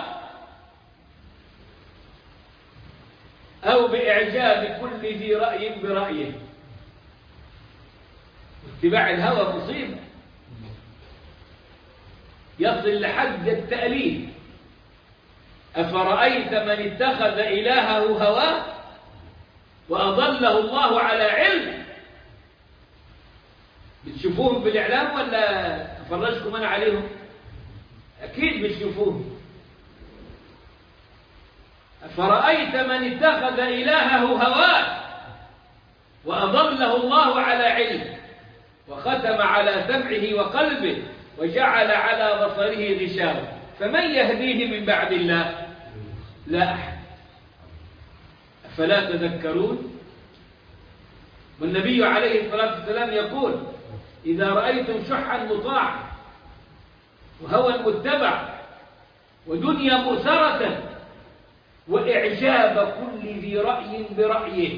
أو بإعجاب كل ذي رأي برأيه. اتباع الهوى مصيبة يصل لحد التأليف. أفرأيت من اتخذ إلهه هواه وأضله الله على علم؟ بتشوفوهم في الإعلام ولا أفرجكم أنا عليهم؟ أكيد بتشوفوهم. أفرأيت من اتخذ إلهه هواه وأضله الله على علم وختم على سمعه وقلبه وجعل على بصره غشاوة فمن يهديه من بعد الله؟ لا أحد. أفلا تذكرون؟ والنبي عليه الصلاة والسلام يقول إذا رأيتم شحا مطاعا وهوى متبع ودنيا مؤثرة وإعجاب كل ذي رأي برأيه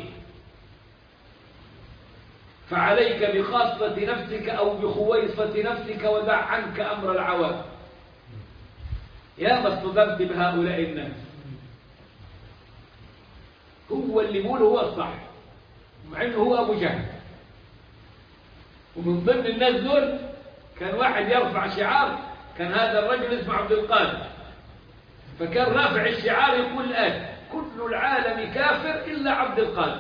فعليك بخاصة نفسك أو بخويصة نفسك ودع عنك أمر العوام. يا ما اصطدمت بهؤلاء الناس. هو اللي يقول هو الصح مع انه هو ابو جهل. ومن ضمن الناس دول كان واحد يرفع شعار، كان هذا الرجل اسمه عبد القادر، فكان رافع الشعار يقول الآن كل العالم كافر إلا عبد القادر.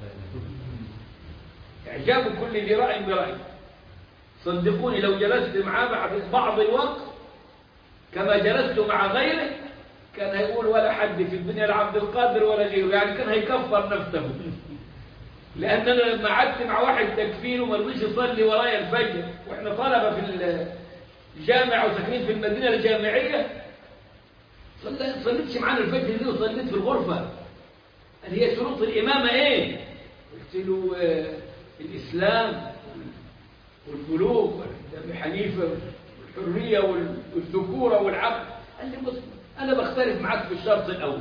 إعجاب كل ذي رأي برأي. صدقوني لو جلست معاه بعد بعض الوقت كما جلست مع غيره كان هيقول ولا حد في الدنيا لا عبد القادر ولا غيره، يعني كان هيكفر نفسه. لأن أنا لما قعدت مع واحد تكفير وما رضيش يصلي ورايا الفجر، وإحنا طلبة في الجامعة وساكنين في المدينة الجامعية، صليتش معانا الفجر ليه وصليت في الغرفة؟ قال هي شروط الإمامة إيه؟ قلت له آه الإسلام والبلوغ والأبي حنيفة والحرية والذكورة والعقل. قال لي بص أنا بختلف معاك في الشرط الأول.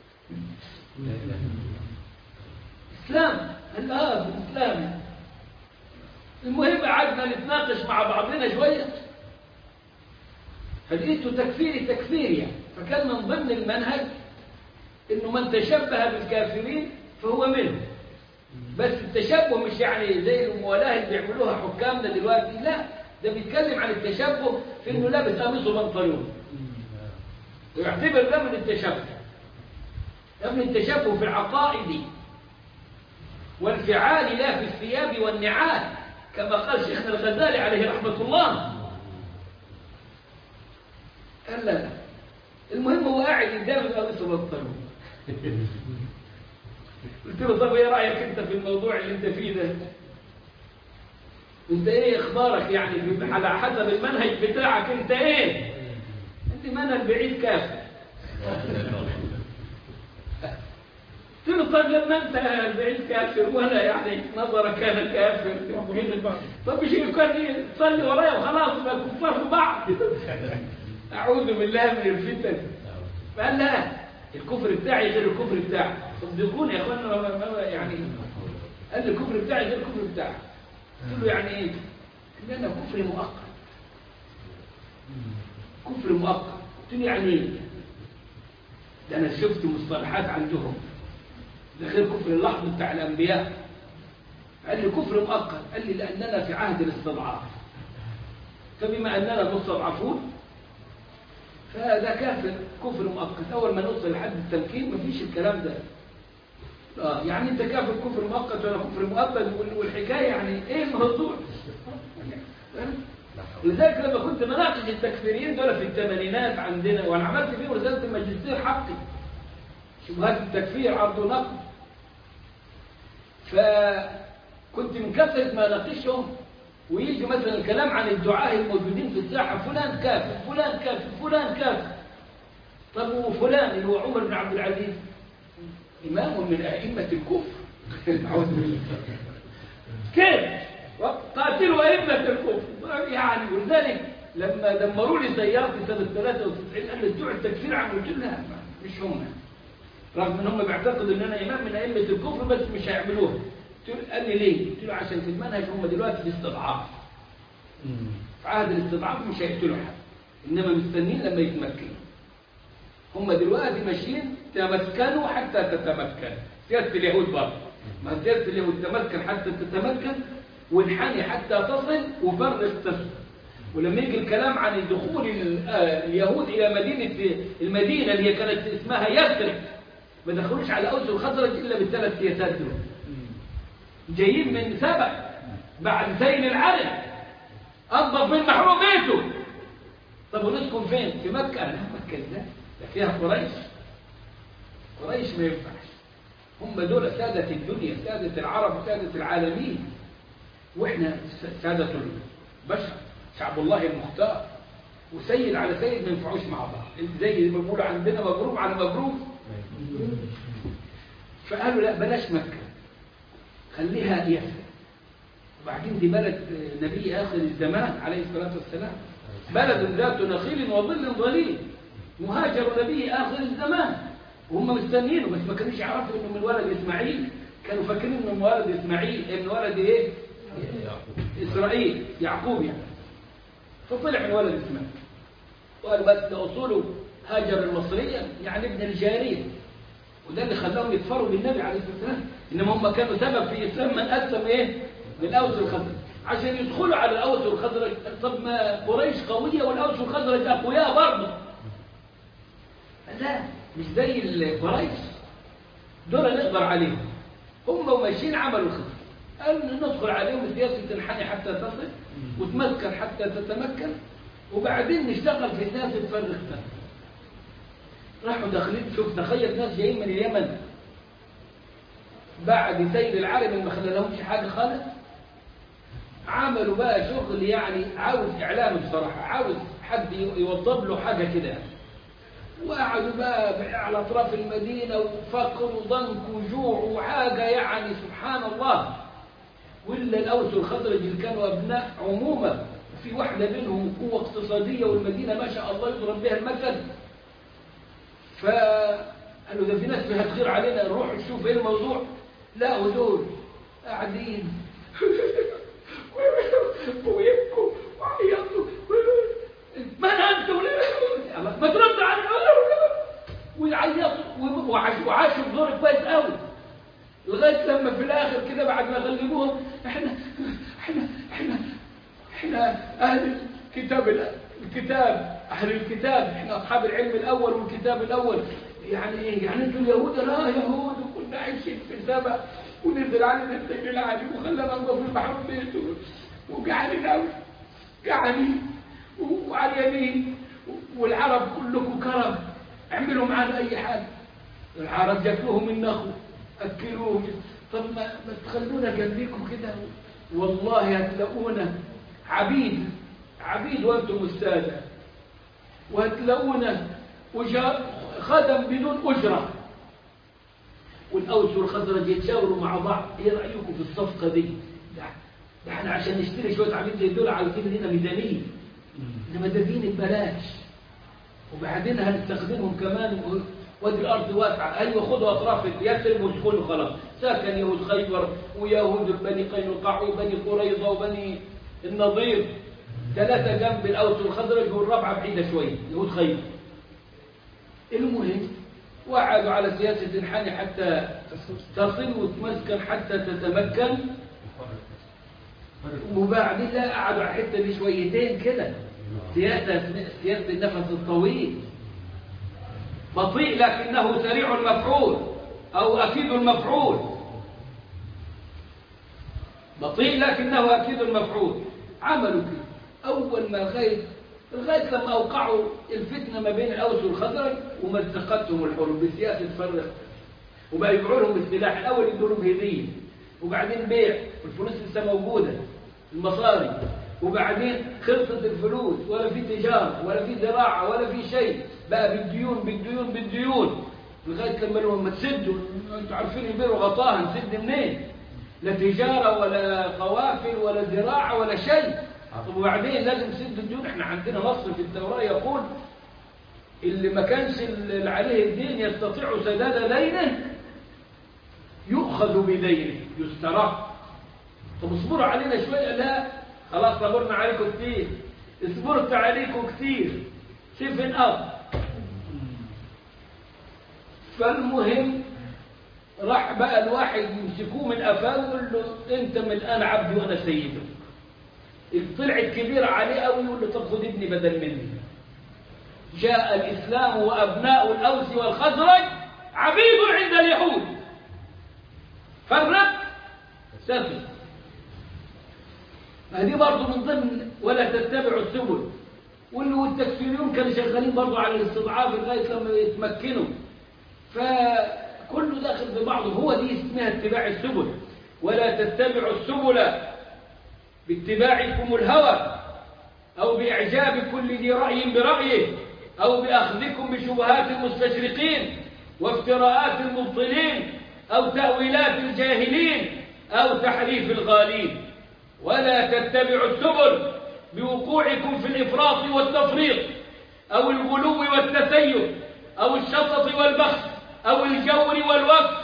إسلام؟ قال آه بالإسلام. المهم قعدنا نتناقش مع بعضنا شوية فلقيته تكفيري تكفيري يعني. فكان من ضمن المنهج إنه من تشبه بالكافرين فهو منه. بس التشبه مش يعني زي الموالاة اللي بيعملوها حكامنا دلوقتي، لا، ده بيتكلم عن التشبه في إنه لابس قميص وبنطلون ويعتبر ده من التشبه. ده من التشبه في العقائد والفعال لا في الثياب والنعال كما قال شيخنا الغزالي عليه رحمة الله. قال لا لا، المهم هو قاعد قدام القميص وبنطلون. قلت له طب ايه رأيك انت في الموضوع اللي انت فيه ده؟ انت ايه اخبارك يعني على حسب المنهج بتاعك انت ايه؟ انت منهج بعيد كافر. قلت له طب لما انت بعيد كافر وانا يعني نظرك انا كافر طب مش كان تصلي ورايا وخلاص يبقى كفار في بعض. اعوذ بالله من الفتن. فقال لا، الكفر بتاعي غير الكفر بتاعك. صدقوني يا اخوانا يعني. قال لي الكفر بتاعي غير الكفر بتاعك. قلت له يعني ايه؟ قال لي انا كفري مؤقت. كفر مؤقت قلت له يعني ايه؟ ده انا شفت مصطلحات عندهم، ده غير كفر اللحظ بتاع الانبياء. قال لي كفر مؤقت، قال لي لاننا في عهد الاستضعاف، فبما اننا مستضعفون فهذا كافر كفر مؤقت. اول ما نوصل لحد التمكين مفيش الكلام ده. اه يعني انت كافر كفر مؤقت ولا كفر مؤبد، والحكايه يعني ايه الموضوع؟ لذلك لما كنت مناقش التكفيريين دول في الثمانينات عندنا، وانا عملت فيهم رساله الماجستير حقي شبهات التكفير عرض ونقد، فكنت من كثره ما اناقشهم ويجي مثلا الكلام عن الدعاة الموجودين في الساحه، فلان كافر فلان كافر فلان كافر. طب وفلان اللي هو عمر بن عبد العزيز إمام من أئمة الكفر كيف؟ قاتلوا أئمة الكفر يعني. ولذلك لما دمروا لي سيارتي سنة ثلاثة وتسعين قال لي بتوع التكفير عملوا قلت لها مش هم، رغم ان هم بيعتقدوا ان انا امام من ائمه الكفر بس مش هيعملوها. قال لي ليه؟ قلت له عشان في المنهج هم دلوقتي في استضعاف، في عهد الاستضعاف مش هيقتلوا حد، انما مستنيين لما يتمكنوا. هم دلوقتي ماشيين تمكنوا حتى تتمكن، سياسة اليهود برضه، ما سياسة اليهود تمكن حتى تتمكن، وانحني حتى تصل، وفرق تصل. ولما يجي الكلام عن دخول اليهود إلى مدينة المدينة اللي هي كانت اسمها يثرب، ما دخلوش على أوس والخزرج إلا بالثلاث سياسات دول. جايين من سبع بعد زين العرب، أنظف من محروم بيته. طب ونسكن فين؟ في مكة؟ لا مكة لا، ده فيها قريش. قريش ما ينفعش، هم دول سادة الدنيا، سادة العرب وسادة العالمين، وإحنا سادة البشر، شعب الله المختار، وسيد على سيد ما ينفعوش مع بعض، زي ما بيقولوا عندنا مبروك على مبروك. فقالوا لا بلاش مكة، خليها يثرب. وبعدين دي بلد نبي آخر الزمان عليه الصلاة والسلام، بلد ذات نخيل وظل ظليل، مهاجر نبي آخر الزمان، وهم مستنينه بس ما كانوش يعرفوا انه من ولد اسماعيل، كانوا فاكرين انه من ولد اسماعيل، من ولد ايه؟ اسرائيل، يعقوب يعني. فطلع من ولد اسماعيل، وقال بس اصوله هاجر المصريه يعني ابن الجاريه، وده اللي خلاهم يكفروا بالنبي عليه الصلاه والسلام. انما هم كانوا سبب في اسلام من اسلم ايه؟ من الاوس والخزرج، عشان يدخلوا على الاوس والخزرج. طب ما قريش قويه والاوس والخزرج اقوياء برضه، لا مش زي القريش دول نقدر عليهم. هم وماشيين عملوا الخطة، قالوا ندخل عليهم بسياسة تنحني حتى تصل وتمكن حتى تتمكن، وبعدين نشتغل في سياسة فرق تاني. راحوا داخلين، شوف تخيل ناس جايين من اليمن بعد سيد العرب ما خلالهمش حاجة خالص، عملوا بقى شغل يعني عاوز إعلام بصراحة، عاوز حد يوضب له حاجة كده، وقعدوا بقى على أطراف المدينة وفقر وضنك وجوع وحاجة يعني سبحان الله. وإلا الأوس والخزرج اللي كانوا أبناء عموما، وفي واحدة منهم قوة اقتصادية والمدينة ما شاء الله يضرب بها المثل، فقالوا ده في ناس فيها خير علينا نروح نشوف ايه الموضوع. لا ودول قاعدين ويبكوا وعيطوا، ما أنتوا ما ترد عنه، ويعيطوا وعاشوا بدور كويس قوي، لغايه لما في الاخر كده بعد ما غلبوهم احنا احنا احنا احنا اهل الكتاب الكتاب اهل الكتاب، احنا اصحاب العلم الاول والكتاب الاول. يعني ايه؟ يعني انتوا اليهود؟ لا يهود، وكنا عايشين في سبأ ونزل علينا السيل العالي وخلانا نضرب البحر بيته، وجعانين قوي جعانين وعريانين، والعرب كلكم كرم، اعملوا معانا اي حاجه. العرب جابوهم النخل اكلوهم. طب ما, ما تخلونا جنبيكم كده، والله هتلاقونا عبيد عبيد وانتم الساده، وهتلاقونا خدم بدون اجره. والاوس والخزرج يتشاوروا مع بعض، ايه رايكم في الصفقه دي؟ ده, ده احنا عشان نشتري شويه عبيد زي دول على كده هنا ميزانيه، انما ده دين ببلاش، وبعدين هنستخدمهم كمان، وادي الارض واسعه، ايوه خدوا اطراف يثرب وادخلوا خلاص. ساكن يهود خيبر ويهود بني قينقاع وبني قريظه وبني النضير، ثلاثه جنب الاوس والخزرج، والرابعه بعيده شويه يهود خيبر. المهم وقعدوا على سياسة انحني حتى تصل وتمسكن حتى تتمكن، وبعدين لا قعدوا على الحتة دي شويتين كده. سياسة سياسة النفس الطويل، بطيء لكنه سريع المفعول أو أكيد المفعول، بطيء لكنه أكيد المفعول. عملوا كده أول ما لغاية لغاية لما أوقعوا الفتنة ما بين الأوس والخزرج ومزقتهم الحروب بسياسة فرق، وبقى يبيعوا لهم السلاح. الأول يدوا لهم هدية، وبعدين بيع، والفلوس لسه موجودة المصاري، وبعدين خلصت الفلوس ولا في تجارة ولا في زراعة ولا في شيء، بقى بالديون بالديون بالديون، لغاية لما لهم ما تسدوا. انتوا عارفين البير غطاها، نسد منين؟ لا تجارة ولا قوافل ولا زراعة ولا شيء. طب وبعدين لازم نسد الديون. احنا عندنا نص في التوراة يقول اللي ما كانش اللي عليه الدين يستطيع سداد دينه يؤخذ بدينه يسترق. طب اصبروا علينا شوية. لا خلاص صبرنا عليكم كتير، اصبرت عليكم كتير، سيفن اب. فالمهم راح بقى الواحد يمسكوه من قفاه ويقول له انت من الان عبدي وانا سيدك. طلعت كبيرة عليه قوي، يقول له طب خد ابني بدل مني. جاء الإسلام وأبناء الأوس والخزرج عبيد عند اليهود. فرق سفل. هذه برضه من ضمن ولا تتبعوا السبل. والتكفيريون كانوا شغالين برضه على الاستضعاف لغاية لما يتمكنوا. فكله داخل ببعضه. هو دي اسمها اتباع السبل. ولا تتبعوا السبل باتباعكم الهوى أو بإعجاب كل ذي رأي برأيه أو بأخذكم بشبهات المستشرقين وافتراءات المبطلين أو تأويلات الجاهلين أو تحريف الغالين. ولا تتبعوا السبل بوقوعكم في الإفراط والتفريط أو الغلو والتسيب أو الشطط والبخس أو الجور والوفس.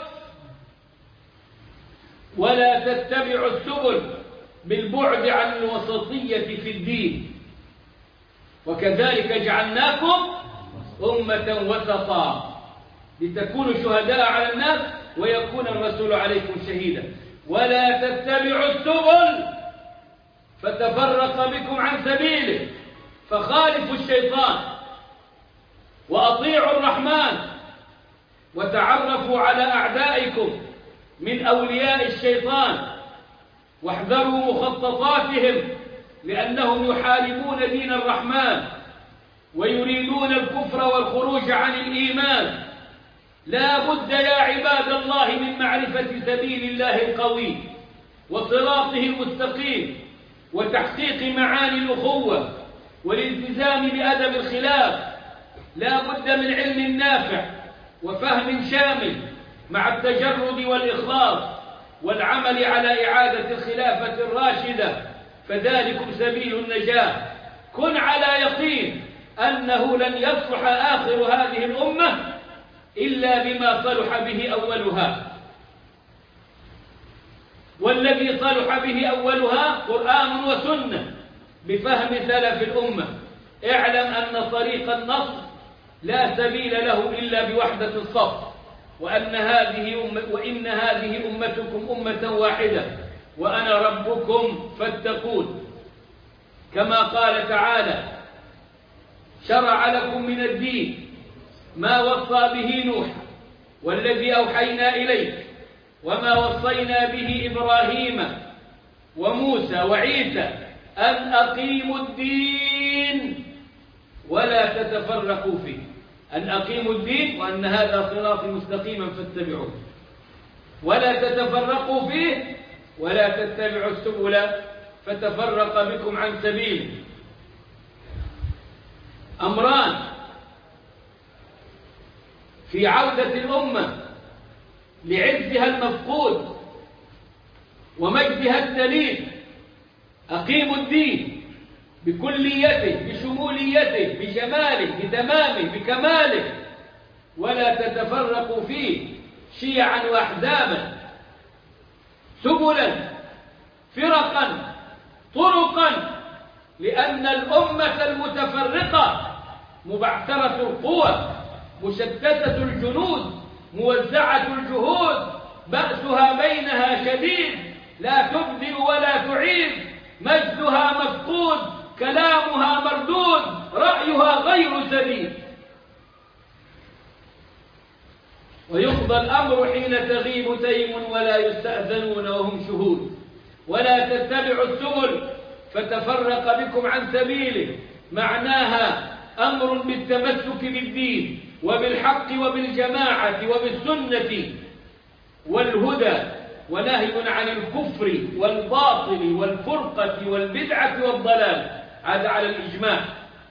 ولا تتبعوا السبل بالبعد عن الوسطية في الدين. وكذلك جعلناكم أمة وسطا لتكونوا شهداء على الناس ويكون الرسول عليكم شهيدا. ولا تتبعوا السبل فتفرق بكم عن سبيله. فخالفوا الشيطان وأطيعوا الرحمن وتعرفوا على أعدائكم من أولياء الشيطان واحذروا مخططاتهم لأنهم يحاربون دين الرحمن ويريدون الكفر والخروج عن الإيمان. لا بد يا عباد الله من معرفة سبيل الله القوي وصراطه المستقيم وتحقيق معاني الأخوة والالتزام بأدب الخلاف. لا بد من علم نافع وفهم شامل مع التجرد والإخلاص والعمل على إعادة الخلافة الراشدة، فذلكم سبيل النجاة. كن على يقين أنه لن يصلح آخر هذه الأمة إلا بما صلح به أولها، والذي صلح به أولها قرآن وسنة بفهم سلف الأمة. اعلم أن طريق النصر لا سبيل له إلا بوحدة الصف، وأن هذه أم وإن هذه أمتكم أمة واحدة وأنا ربكم فاتقون. كما قال تعالى: شرع لكم من الدين ما وصى به نوح والذي أوحينا إليك وما وصينا به إبراهيم وموسى وعيسى أن أقيموا الدين ولا تتفرقوا فيه. أن أقيموا الدين وأن هذا صراطي مستقيما فاتبعوه ولا تتفرقوا فيه ولا تتبعوا السبل فتفرق بكم عن سبيله. أمران في عودة الأمة لعزها المفقود ومجدها الدليل: أقيموا الدين بكليته بشموليته بجماله بتمامه بكماله ولا تتفرقوا فيه شيعا وأحزابا سبلا فرقا طرقا، لأن الأمة المتفرقة مبعثرة القوى مشتتة الجنود موزعة الجهود، بأسها بينها شديد، لا تبدي ولا تعيد، مجدها مفقود، كلامها مردود، رأيها غير سديد. ويقضى الأمر حين تغيب تيم ولا يستأذنون وهم شهود. ولا تتبعوا السبل فتفرق بكم عن سبيله، معناها أمر بالتمسك بالدين وبالحق وبالجماعة وبالسنة والهدى، ونهي عن الكفر والباطل والفرقة والبدعة والضلال. هذا على الإجماع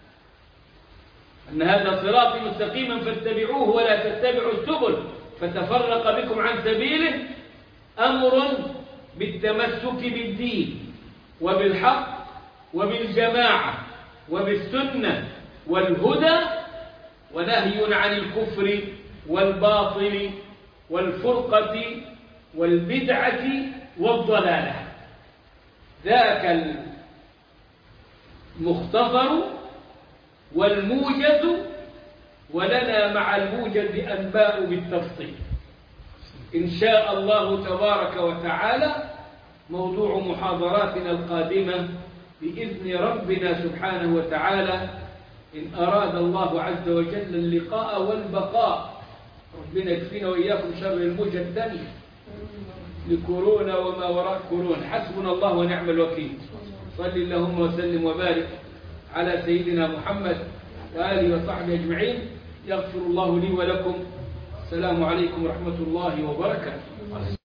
أن هذا صراطي مستقيما فاتبعوه ولا تتبعوا السبل فتفرق بكم عن سبيله، أمر بالتمسك بالدين وبالحق وبالجماعة وبالسنة والهدى، ونهي عن الكفر والباطل والفرقة والبدعة والضلالة. ذاك المختصر والموجز، ولنا مع الموجز أنباء بالتفصيل إن شاء الله تبارك وتعالى. موضوع محاضراتنا القادمة بإذن ربنا سبحانه وتعالى إن أراد الله عز وجل اللقاء والبقاء. ربنا يكفينا وإياكم شر الموجة الثانية لكورونا وما وراء كورونا. حسبنا الله ونعم الوكيل. صل اللهم وسلم وبارك على سيدنا محمد وآله وصحبه أجمعين. يغفر الله لي ولكم. السلام عليكم ورحمة الله وبركاته.